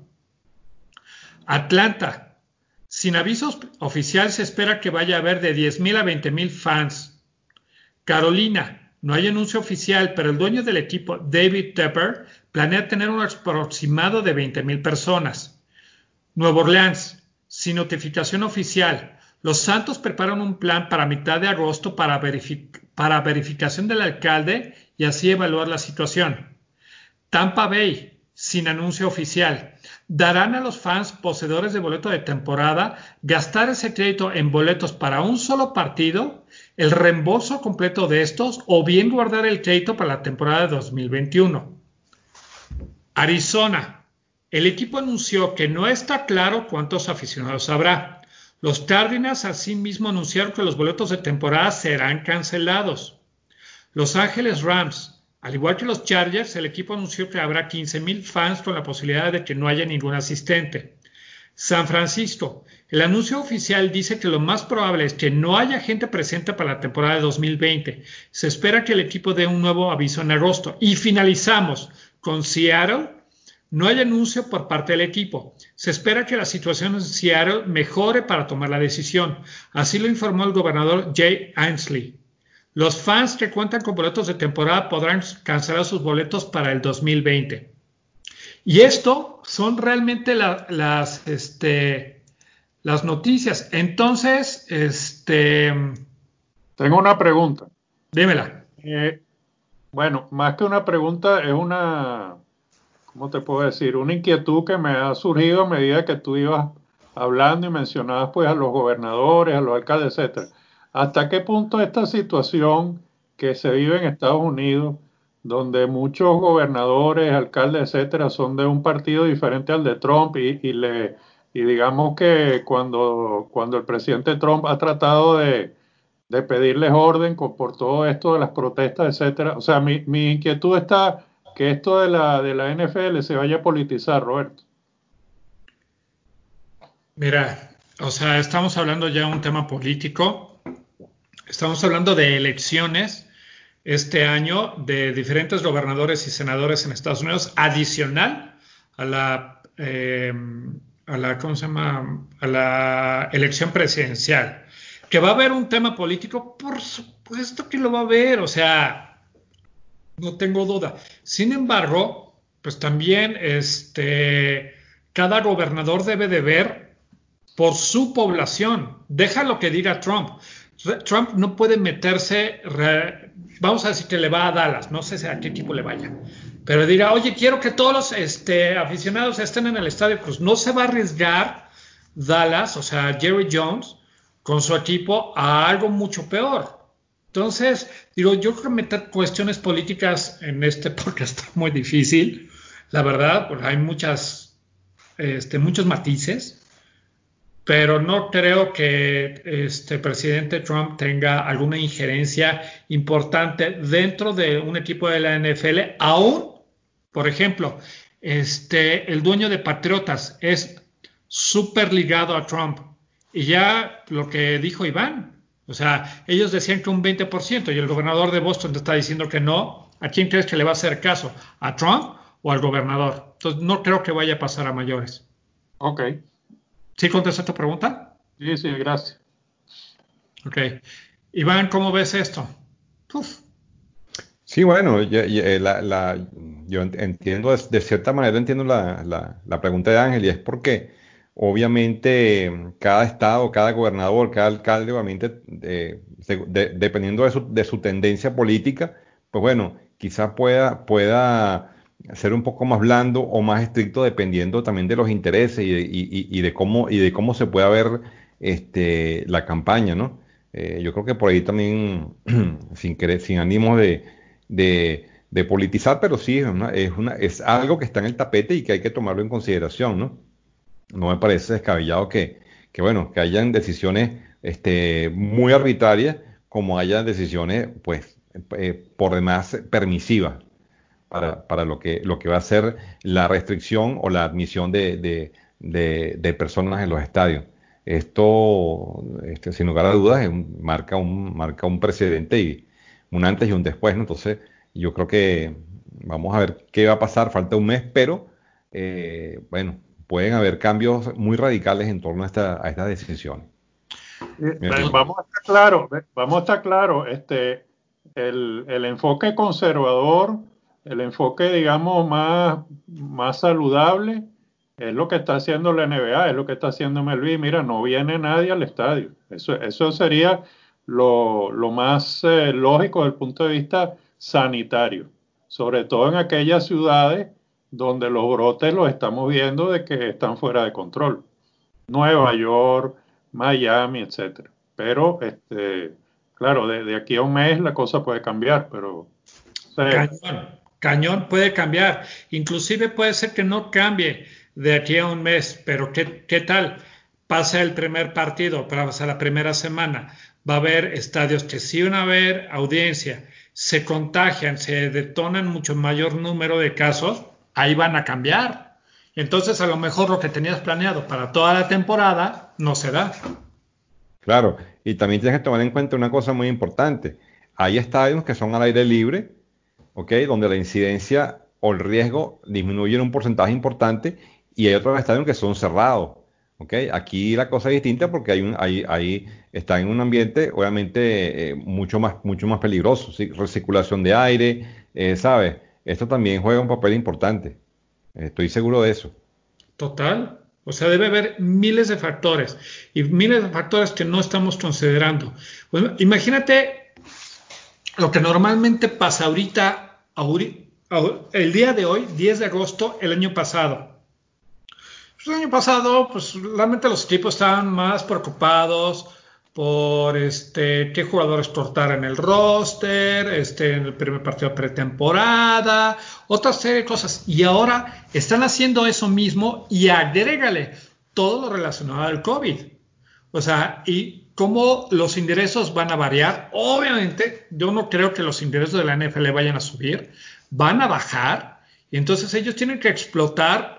Atlanta, sin avisos oficial se espera que vaya a haber de 10,000 a 20,000 fans. Carolina, no hay anuncio oficial, pero el dueño del equipo, David Tepper, planea tener un aproximado de 20,000 personas. Nueva Orleans, sin notificación oficial, los Santos preparan un plan para mitad de agosto para verificación del alcalde y así evaluar la situación. Tampa Bay, sin anuncio oficial, darán a los fans poseedores de boleto de temporada gastar ese crédito en boletos para un solo partido, el reembolso completo de estos o bien guardar el crédito para la temporada de 2021. Arizona, el equipo anunció que no está claro cuántos aficionados habrá. Los Cardinals asimismo anunciaron que los boletos de temporada serán cancelados. Los Ángeles Rams, al igual que los Chargers, el equipo anunció que habrá 15,000 fans con la posibilidad de que no haya ningún asistente. San Francisco, el anuncio oficial dice que lo más probable es que no haya gente presente para la temporada de 2020. Se espera que el equipo dé un nuevo aviso en agosto. Y finalizamos con Seattle, no hay anuncio por parte del equipo. Se espera que la situación en Seattle mejore para tomar la decisión. Así lo informó el gobernador Jay Inslee. Los fans que cuentan con boletos de temporada podrán cancelar sus boletos para el 2020. Y esto son realmente las noticias. Entonces, Tengo una pregunta. dímela. Bueno, más que una pregunta, es una, ¿cómo te puedo decir? Una inquietud que me ha surgido a medida que tú ibas hablando y mencionabas pues a los gobernadores, a los alcaldes, etcétera. ¿Hasta qué punto esta situación que se vive en Estados Unidos, donde muchos gobernadores, alcaldes, etcétera, son de un partido diferente al de Trump y digamos que cuando el presidente Trump ha tratado de pedirles orden por todo esto de las protestas, etcétera? O sea, mi inquietud está que esto de la NFL se vaya a politizar, Roberto. Mira, o sea, estamos hablando ya de un tema político, estamos hablando de elecciones este año de diferentes gobernadores y senadores en Estados Unidos, adicional a ¿cómo se llama? A la elección presidencial. Que va a haber un tema político, por supuesto que lo va a haber, o sea, no tengo duda. Sin embargo, pues también cada gobernador debe de ver por su población. Deja lo que diga Trump. Trump no puede meterse, vamos a decir que le va a Dallas, no sé a qué equipo le vaya, pero dirá, oye, quiero que todos los aficionados estén en el estadio. Pues no se va a arriesgar Dallas, o sea, Jerry Jones, con su equipo a algo mucho peor. Entonces, digo, yo creo que meter cuestiones políticas en porque está muy difícil, la verdad, porque hay muchos matices, pero no creo que el presidente Trump tenga alguna injerencia importante dentro de un equipo de la NFL, aún, por ejemplo, el dueño de Patriotas es súper ligado a Trump, y ya lo que dijo Iván, o sea, ellos decían que un 20%, y el gobernador de Boston te está diciendo que no. ¿A quién crees que le va a hacer caso? ¿A Trump o al gobernador? Entonces, no creo que vaya a pasar a mayores. Ok, ¿Sí contesta tu pregunta? sí, sí, gracias. Ok. Iván, ¿cómo ves esto? Uf. Sí, bueno, yo entiendo, de cierta manera entiendo la pregunta de Ángel, y es porque obviamente cada estado, cada gobernador, cada alcalde, obviamente, dependiendo de su tendencia política, pues bueno, quizás pueda ser un poco más blando o más estricto dependiendo también de los intereses y de cómo se pueda ver la campaña, ¿no? Yo creo que por ahí también, sin ánimos de politizar, pero sí es algo que está en el tapete y que hay que tomarlo en consideración, ¿no? No me parece descabellado bueno, que hayan decisiones muy arbitrarias, como hayan decisiones, pues, por demás permisivas para lo que va a ser la restricción o la admisión de personas en los estadios. Esto, sin lugar a dudas, marca un precedente y un antes y un después, ¿no? Entonces, yo creo que vamos a ver qué va a pasar. Falta un mes, pero bueno, pueden haber cambios muy radicales en torno a estas decisiones. Mi opinión. Vamos a estar claros, el enfoque conservador, el enfoque, digamos, más saludable, es lo que está haciendo la NBA, es lo que está haciendo MLB. Mira, no viene nadie al estadio. Eso sería lo más lógico desde el punto de vista sanitario, sobre todo en aquellas ciudades donde los brotes los estamos viendo de que están fuera de control. Nueva York, Miami, etcétera. Pero, claro, de aquí a un mes la cosa puede cambiar, pero, o sea, Cañón, cañón puede cambiar. Inclusive puede ser que no cambie de aquí a un mes, pero ¿qué tal? Pasa el primer partido, pasa la primera semana. Va a haber estadios que sí van a haber audiencia, se contagian, se detonan mucho mayor número de casos, ahí van a cambiar. Entonces, a lo mejor lo que tenías planeado para toda la temporada no se da. Claro, y también tienes que tomar en cuenta una cosa muy importante. Hay estadios que son al aire libre, ¿ok? Donde la incidencia o el riesgo disminuye en un porcentaje importante y hay otros estadios que son cerrados. ¿Ok? Aquí la cosa es distinta porque está en un ambiente obviamente mucho más peligroso, ¿sí? Recirculación de aire, ¿sabes? Esto también juega un papel importante. Estoy seguro de eso. Total. O sea, debe haber miles de factores y miles de factores que no estamos considerando. Pues, imagínate lo que normalmente pasa ahorita, el día de hoy, 10 de agosto, el año pasado. Pues el año pasado, pues realmente los equipos estaban más preocupados por qué jugadores cortar en el roster, en el primer partido de pretemporada, otra serie de cosas. Y ahora están haciendo eso mismo y agrégale todo lo relacionado al COVID. O sea, y cómo los ingresos van a variar. Obviamente, yo no creo que los ingresos de la NFL vayan a subir, van a bajar. Y entonces ellos tienen que explotar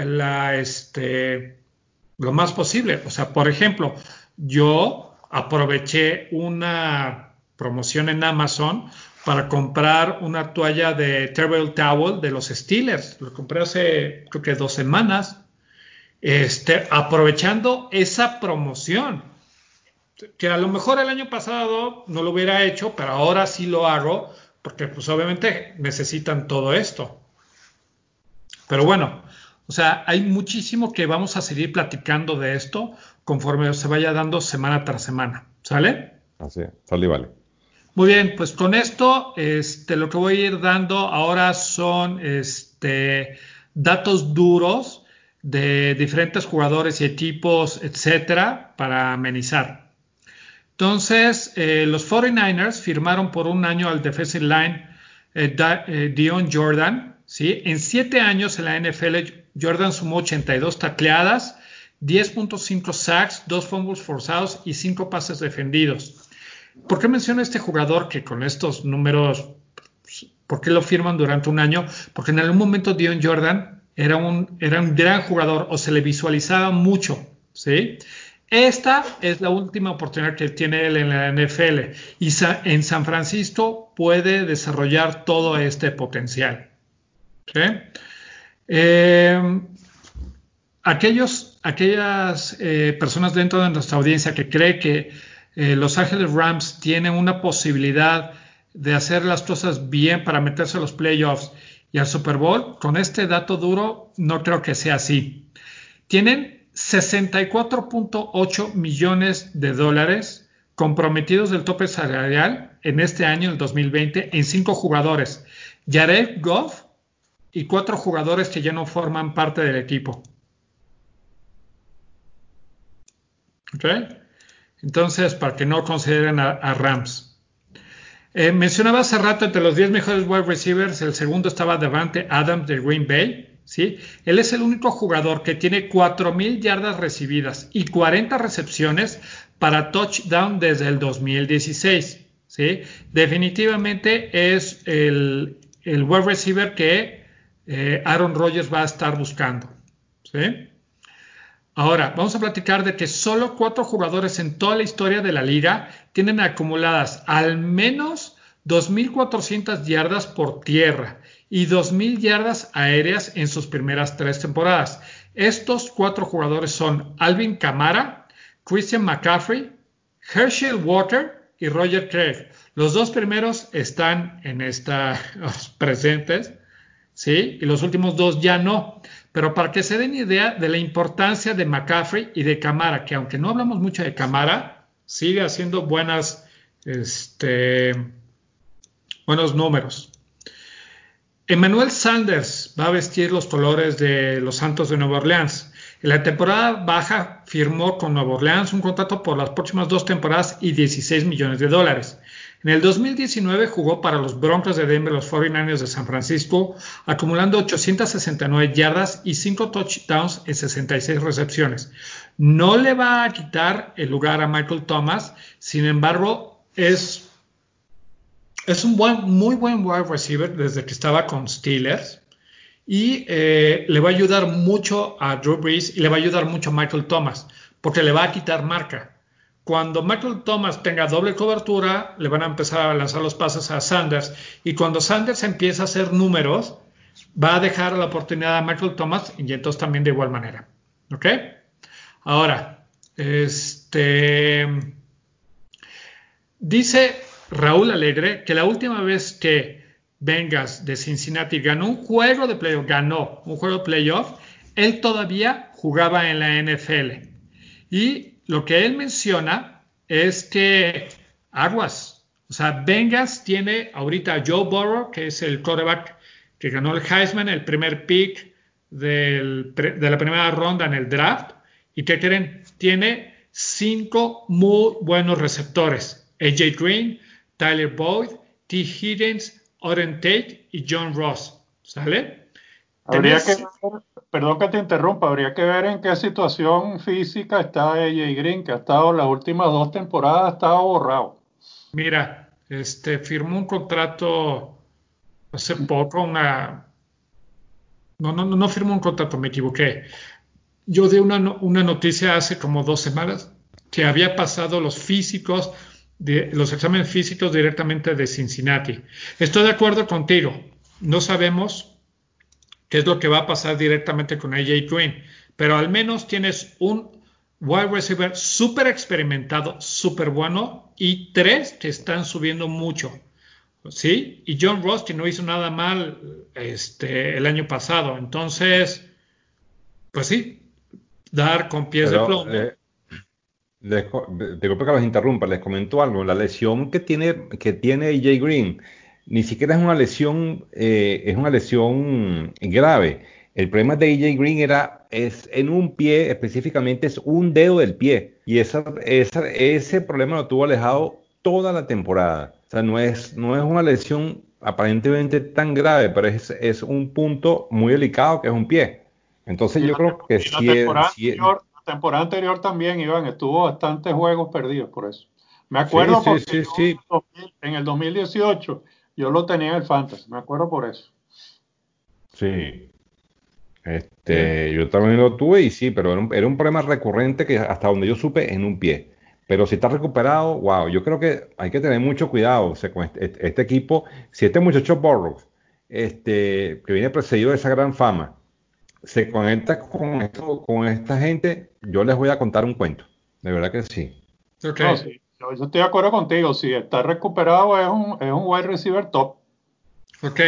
lo más posible. O sea, por ejemplo, yo aproveché una promoción en Amazon para comprar una toalla de Table Towel de los Steelers. Lo compré hace creo que 2 semanas. Aprovechando esa promoción, que a lo mejor el año pasado no lo hubiera hecho, pero ahora sí lo hago, porque pues obviamente necesitan todo esto. Pero bueno, o sea, hay muchísimo que vamos a seguir platicando de esto conforme se vaya dando semana tras semana. ¿Sale? Así es, sale y vale. Muy bien, pues con esto, lo que voy a ir dando ahora son datos duros de diferentes jugadores y equipos, etcétera, para amenizar. Entonces, los 49ers firmaron por un año al defensive line Dion Jordan. ¿Sí? En 7 años en la NFL, Jordan sumó 82 tacleadas, 10.5 sacks, 2 fumbles forzados y 5 pases defendidos. ¿Por qué menciono a este jugador que con estos números, por qué lo firman durante un año? Porque en algún momento Dion Jordan era un gran jugador o se le visualizaba mucho, ¿sí? Esta es la última oportunidad que tiene él en la NFL y en San Francisco puede desarrollar todo este potencial. ¿Sí? Aquellas personas dentro de nuestra audiencia que cree que Los Ángeles Rams tienen una posibilidad de hacer las cosas bien para meterse a los playoffs y al Super Bowl, con este dato duro no creo que sea así. Tienen 64.8 millones de dólares comprometidos del tope salarial en este año, el 2020, en 5 jugadores. Jared Goff y 4 jugadores que ya no forman parte del equipo. ¿Ok? Entonces, para que no consideren a Rams. Mencionaba hace rato entre los 10 mejores wide receivers, el segundo estaba Davante Adams de Green Bay. ¿Sí? Él es el único jugador que tiene 4,000 yardas recibidas y 40 recepciones para touchdown desde el 2016. ¿Sí? Definitivamente es el wide receiver que Aaron Rodgers va a estar buscando. ¿Sí? Ahora, vamos a platicar de que solo 4 jugadores en toda la historia de la liga tienen acumuladas al menos 2,400 yardas por tierra y 2,000 yardas aéreas en sus primeras 3 temporadas. Estos 4 jugadores son Alvin Kamara, Christian McCaffrey, Herschel Walker y Roger Craig. Los 2 primeros están en estas presentes, ¿sí? Y los últimos 2 ya no. Pero para que se den idea de la importancia de McCaffrey y de Kamara, que aunque no hablamos mucho de Kamara, sigue haciendo buenos números. Emmanuel Sanders va a vestir los colores de los Santos de Nueva Orleans. En la temporada baja firmó con Nueva Orleans un contrato por las próximas 2 temporadas y $16 millones. En el 2019 jugó para los Broncos de Denver, los 49ers de San Francisco, acumulando 869 yardas y 5 touchdowns en 66 recepciones. No le va a quitar el lugar a Michael Thomas, sin embargo, es un muy buen wide receiver desde que estaba con Steelers y le va a ayudar mucho a Drew Brees y le va a ayudar mucho a Michael Thomas porque le va a quitar marca. Cuando Michael Thomas tenga doble cobertura, le van a empezar a lanzar los pases a Sanders y cuando Sanders empieza a hacer números, va a dejar la oportunidad a Michael Thomas y entonces también de igual manera. ¿Ok? Ahora, dice Raúl Alegre que la última vez que Bengals de Cincinnati ganó un juego de playoff, él todavía jugaba en la NFL. Y lo que él menciona es que aguas, o sea, Bengals tiene ahorita a Joe Burrow, que es el quarterback que ganó el Heisman, el primer pick de la primera ronda en el draft. ¿Y qué creen? Tiene 5 muy buenos receptores. AJ Green, Tyler Boyd, T. Higgins, Auden Tate y John Ross. ¿Sale? Habría que ver, perdón que te interrumpa, habría que ver en qué situación física está AJ Green, que ha estado las últimas 2 temporadas, ha estado borrado. Mira, firmó un contrato hace poco, no firmó un contrato, me equivoqué. Yo di una noticia hace como 2 semanas que había pasado los exámenes físicos directamente de Cincinnati. Estoy de acuerdo contigo. No sabemos qué es lo que va a pasar directamente con AJ Green, pero al menos tienes un wide receiver súper experimentado, súper bueno, y 3 que están subiendo mucho. ¿Sí? Y John Ross, que no hizo nada mal el año pasado. Entonces, pues sí, dar con pies de Pero plomo. disculpe que los interrumpa, les comento algo. La lesión que tiene AJ Green ni siquiera es una lesión grave. El problema de AJ Green es en un pie, específicamente es un dedo del pie. Y ese problema lo tuvo alejado toda la temporada. O sea, no es una lesión aparentemente tan grave, pero es un punto muy delicado que es un pie. Entonces Y yo la, creo que y la sí temporada anterior, la temporada anterior también, Iván, estuvo bastantes juegos perdidos por eso. Me sí, acuerdo sí, porque sí, yo sí. en el 2018 yo lo tenía en el Fantasy, me acuerdo por eso. Sí, Bien. yo también lo tuve y sí, pero era un problema recurrente que hasta donde yo supe en un pie. Pero si está recuperado, wow, yo creo que hay que tener mucho cuidado, o sea, con este equipo. Si este muchacho Burroughs, que viene precedido de esa gran fama, se conecta con esta gente, yo les voy a contar un cuento. De verdad que sí. Ok, No, sí, yo estoy de acuerdo contigo. Si está recuperado, es un wide receiver top. ok.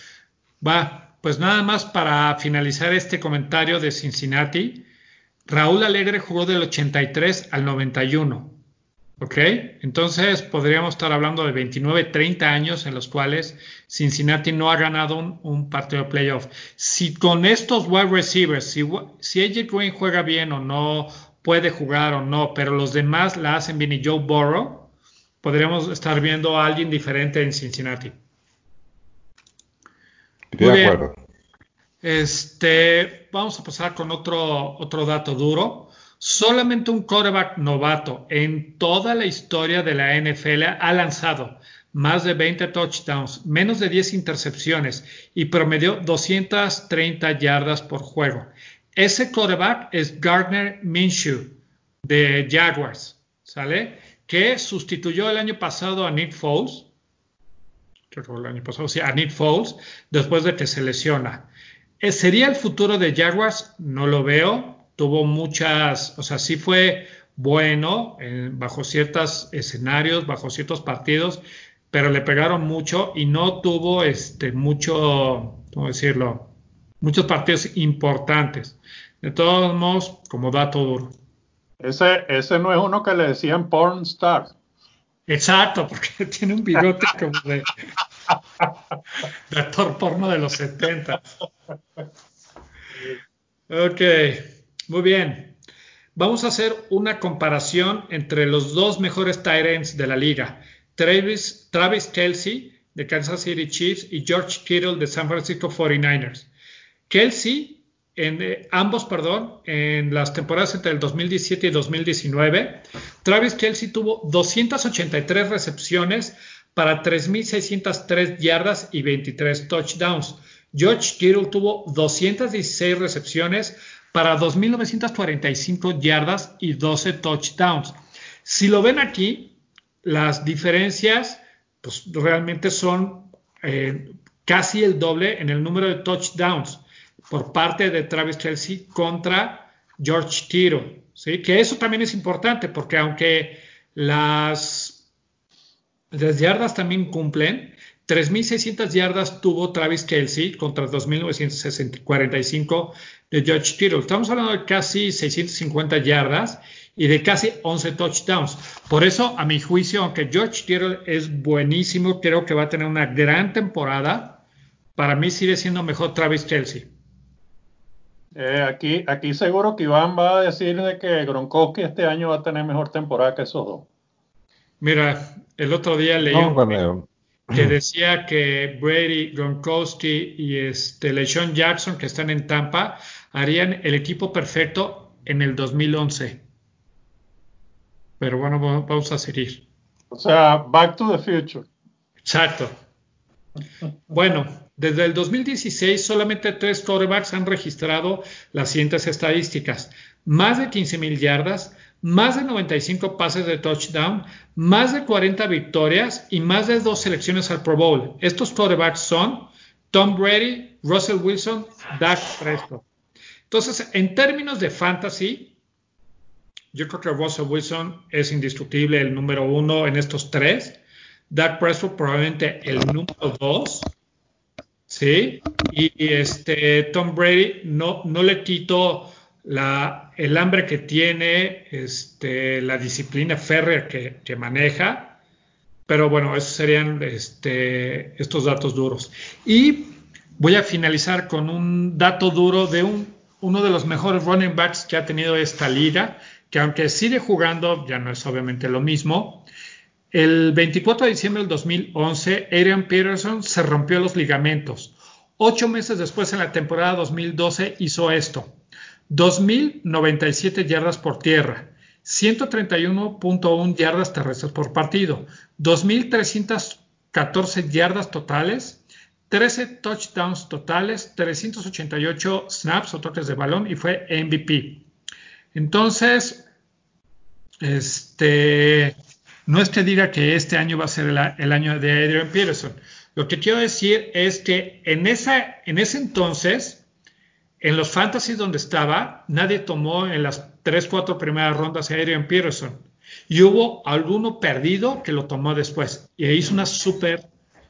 Va, pues nada más para finalizar este comentario de Cincinnati. Raúl Alegre jugó del 83 al 91. ¿Ok? Entonces podríamos estar hablando de 29, 30 años en los cuales Cincinnati no ha ganado un partido de playoff. Si con estos wide receivers, si AJ Green juega bien o no, puede jugar o no, pero los demás la hacen bien y Joe Burrow, podríamos estar viendo a alguien diferente en Cincinnati. Estoy Muy de bien. acuerdo. Vamos a pasar con otro dato duro. Solamente un quarterback novato en toda la historia de la NFL ha lanzado más de 20 touchdowns, menos de 10 intercepciones y promedió 230 yardas por juego. Ese quarterback es Gardner Minshew de Jaguars, ¿sale? Que sustituyó el año pasado a Nick Foles, creo que el año pasado, sí, a Nick Foles, después de que se lesiona. ¿Sería el futuro de Jaguars? No lo veo. Tuvo muchas, o sea, sí fue bueno bajo ciertos escenarios, bajo ciertos partidos, pero le pegaron mucho y no tuvo ¿cómo decirlo? Muchos partidos importantes. De todos modos, como dato duro. Ese no es uno que le decían porn star. Exacto, porque tiene un bigote como de actor porno de los 70. Ok, muy bien. Vamos a hacer una comparación entre los dos mejores tight ends de la liga, Travis Kelce de Kansas City Chiefs y George Kittle de San Francisco 49ers. Kelce, en las temporadas entre el 2017 y 2019, Travis Kelce tuvo 283 recepciones para 3.603 yardas y 23 touchdowns. George Kittle tuvo 216 recepciones para 2.945 yardas y 12 touchdowns. Si lo ven aquí, las diferencias pues, realmente son casi el doble en el número de touchdowns por parte de Travis Kelce contra George Kittle, ¿sí? Que eso también es importante porque aunque las yardas también cumplen, 3.600 yardas tuvo Travis Kelce contra 2.945 de George Kittle. Estamos hablando de casi 650 yardas y de casi 11 touchdowns. Por eso, a mi juicio, aunque George Kittle es buenísimo, creo que va a tener una gran temporada. Para mí sigue siendo mejor Travis Kelce. Aquí seguro que Iván va a decir de que Gronkowski este año va a tener mejor temporada que esos dos. Mira, el otro día leí No, un bueno, que decía que Brady, Gronkowski y LeSean Jackson, que están en Tampa, harían el equipo perfecto en el 2011. Pero bueno, vamos a seguir. O sea, Back to the Future. Exacto. Bueno, desde el 2016 solamente 3 quarterbacks han registrado las siguientes estadísticas. Más de 15,000 yardas, más de 95 pases de touchdown, más de 40 victorias y más de 2 selecciones al Pro Bowl. Estos quarterbacks son Tom Brady, Russell Wilson, Dak Prescott. Entonces, en términos de fantasy, yo creo que Russell Wilson es indiscutible el número 1 en estos 3. Dak Prescott probablemente el número 2. Sí, Tom Brady no le quito el hambre que tiene, la disciplina férrea que maneja, pero bueno, esos serían estos datos duros. Y voy a finalizar con un dato duro de uno de los mejores running backs que ha tenido esta liga, que aunque sigue jugando, ya no es obviamente lo mismo. El 24 de diciembre del 2011, Adrian Peterson se rompió los ligamentos. 8 meses después, en la temporada 2012, hizo esto: 2.097 yardas por tierra, 131.1 yardas terrestres por partido, 2.314 yardas totales, 13 touchdowns totales, 388 snaps o toques de balón y fue MVP. Entonces, no es que diga que este año va a ser el año de Adrian Peterson. Lo que quiero decir es que en ese entonces, en los fantasy donde estaba, nadie tomó en las 3-4 primeras rondas a Adrian Peterson. Y hubo alguno perdido que lo tomó después. Y hizo una super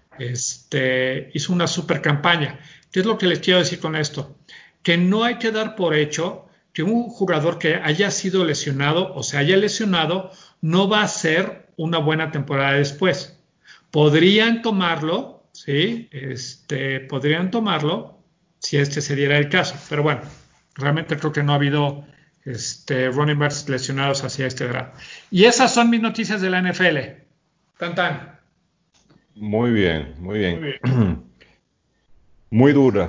campaña. ¿Qué es lo que les quiero decir con esto? Que no hay que dar por hecho que un jugador que haya sido lesionado o se haya lesionado no va a ser una buena temporada después. Podrían tomarlo, ¿sí? Podrían tomarlo si se diera el caso. Pero bueno, realmente creo que no ha habido running backs lesionados hacia este grado. Y esas son mis noticias de la NFL. Tan tan. muy bien, muy Muy bien. bien. Muy duras.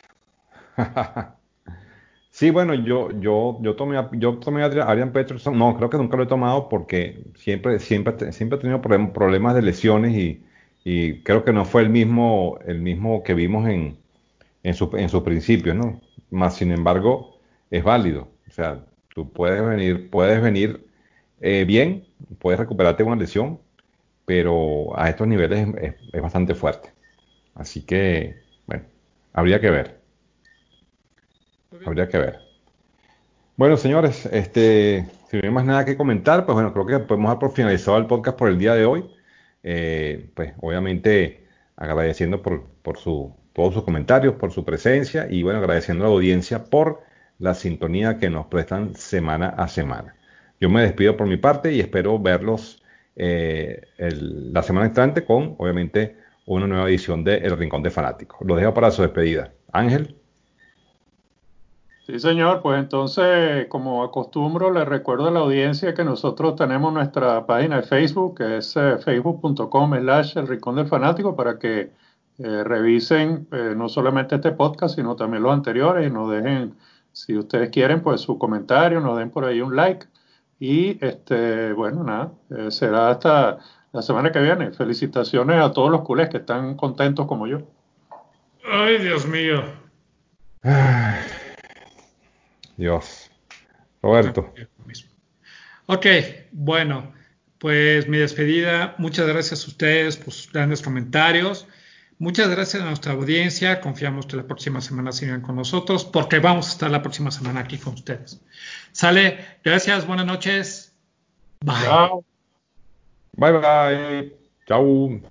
Sí, bueno, yo tomé a Adrian Peterson. No, creo que nunca lo he tomado porque siempre he tenido problemas de lesiones y creo que no fue el mismo que vimos en sus principios, ¿no? Más sin embargo, es válido. O sea, tú puedes venir bien, puedes recuperarte de una lesión, pero a estos niveles es bastante fuerte. Así que, bueno, habría que ver, habría que ver. Bueno, señores, si no hay más nada que comentar, pues bueno, creo que podemos dar por finalizado el podcast por el día de hoy. Pues obviamente agradeciendo por todos sus comentarios, por su presencia y bueno, agradeciendo a la audiencia por la sintonía que nos prestan semana a semana. Yo me despido por mi parte y espero verlos la semana entrante con, obviamente, una nueva edición de El Rincón de Fanáticos. Los dejo para su despedida. Ángel. Sí, señor, pues entonces, como acostumbro, le recuerdo a la audiencia que nosotros tenemos nuestra página de Facebook, que es facebook.com/El Rincón del Fanático, para que revisen no solamente este podcast, sino también los anteriores y nos dejen, si ustedes quieren, pues su comentario, nos den por ahí un like. Y bueno, nada, será hasta la semana que viene. Felicitaciones a todos los culés que están contentos como yo. Ay, Dios mío. Ay, Dios. Roberto. Ok, bueno, pues mi despedida. Muchas gracias a ustedes por sus grandes comentarios. Muchas gracias a nuestra audiencia. Confiamos que la próxima semana sigan con nosotros porque vamos a estar la próxima semana aquí con ustedes. Sale, gracias, buenas noches. Bye. Chao. Bye bye. Chau.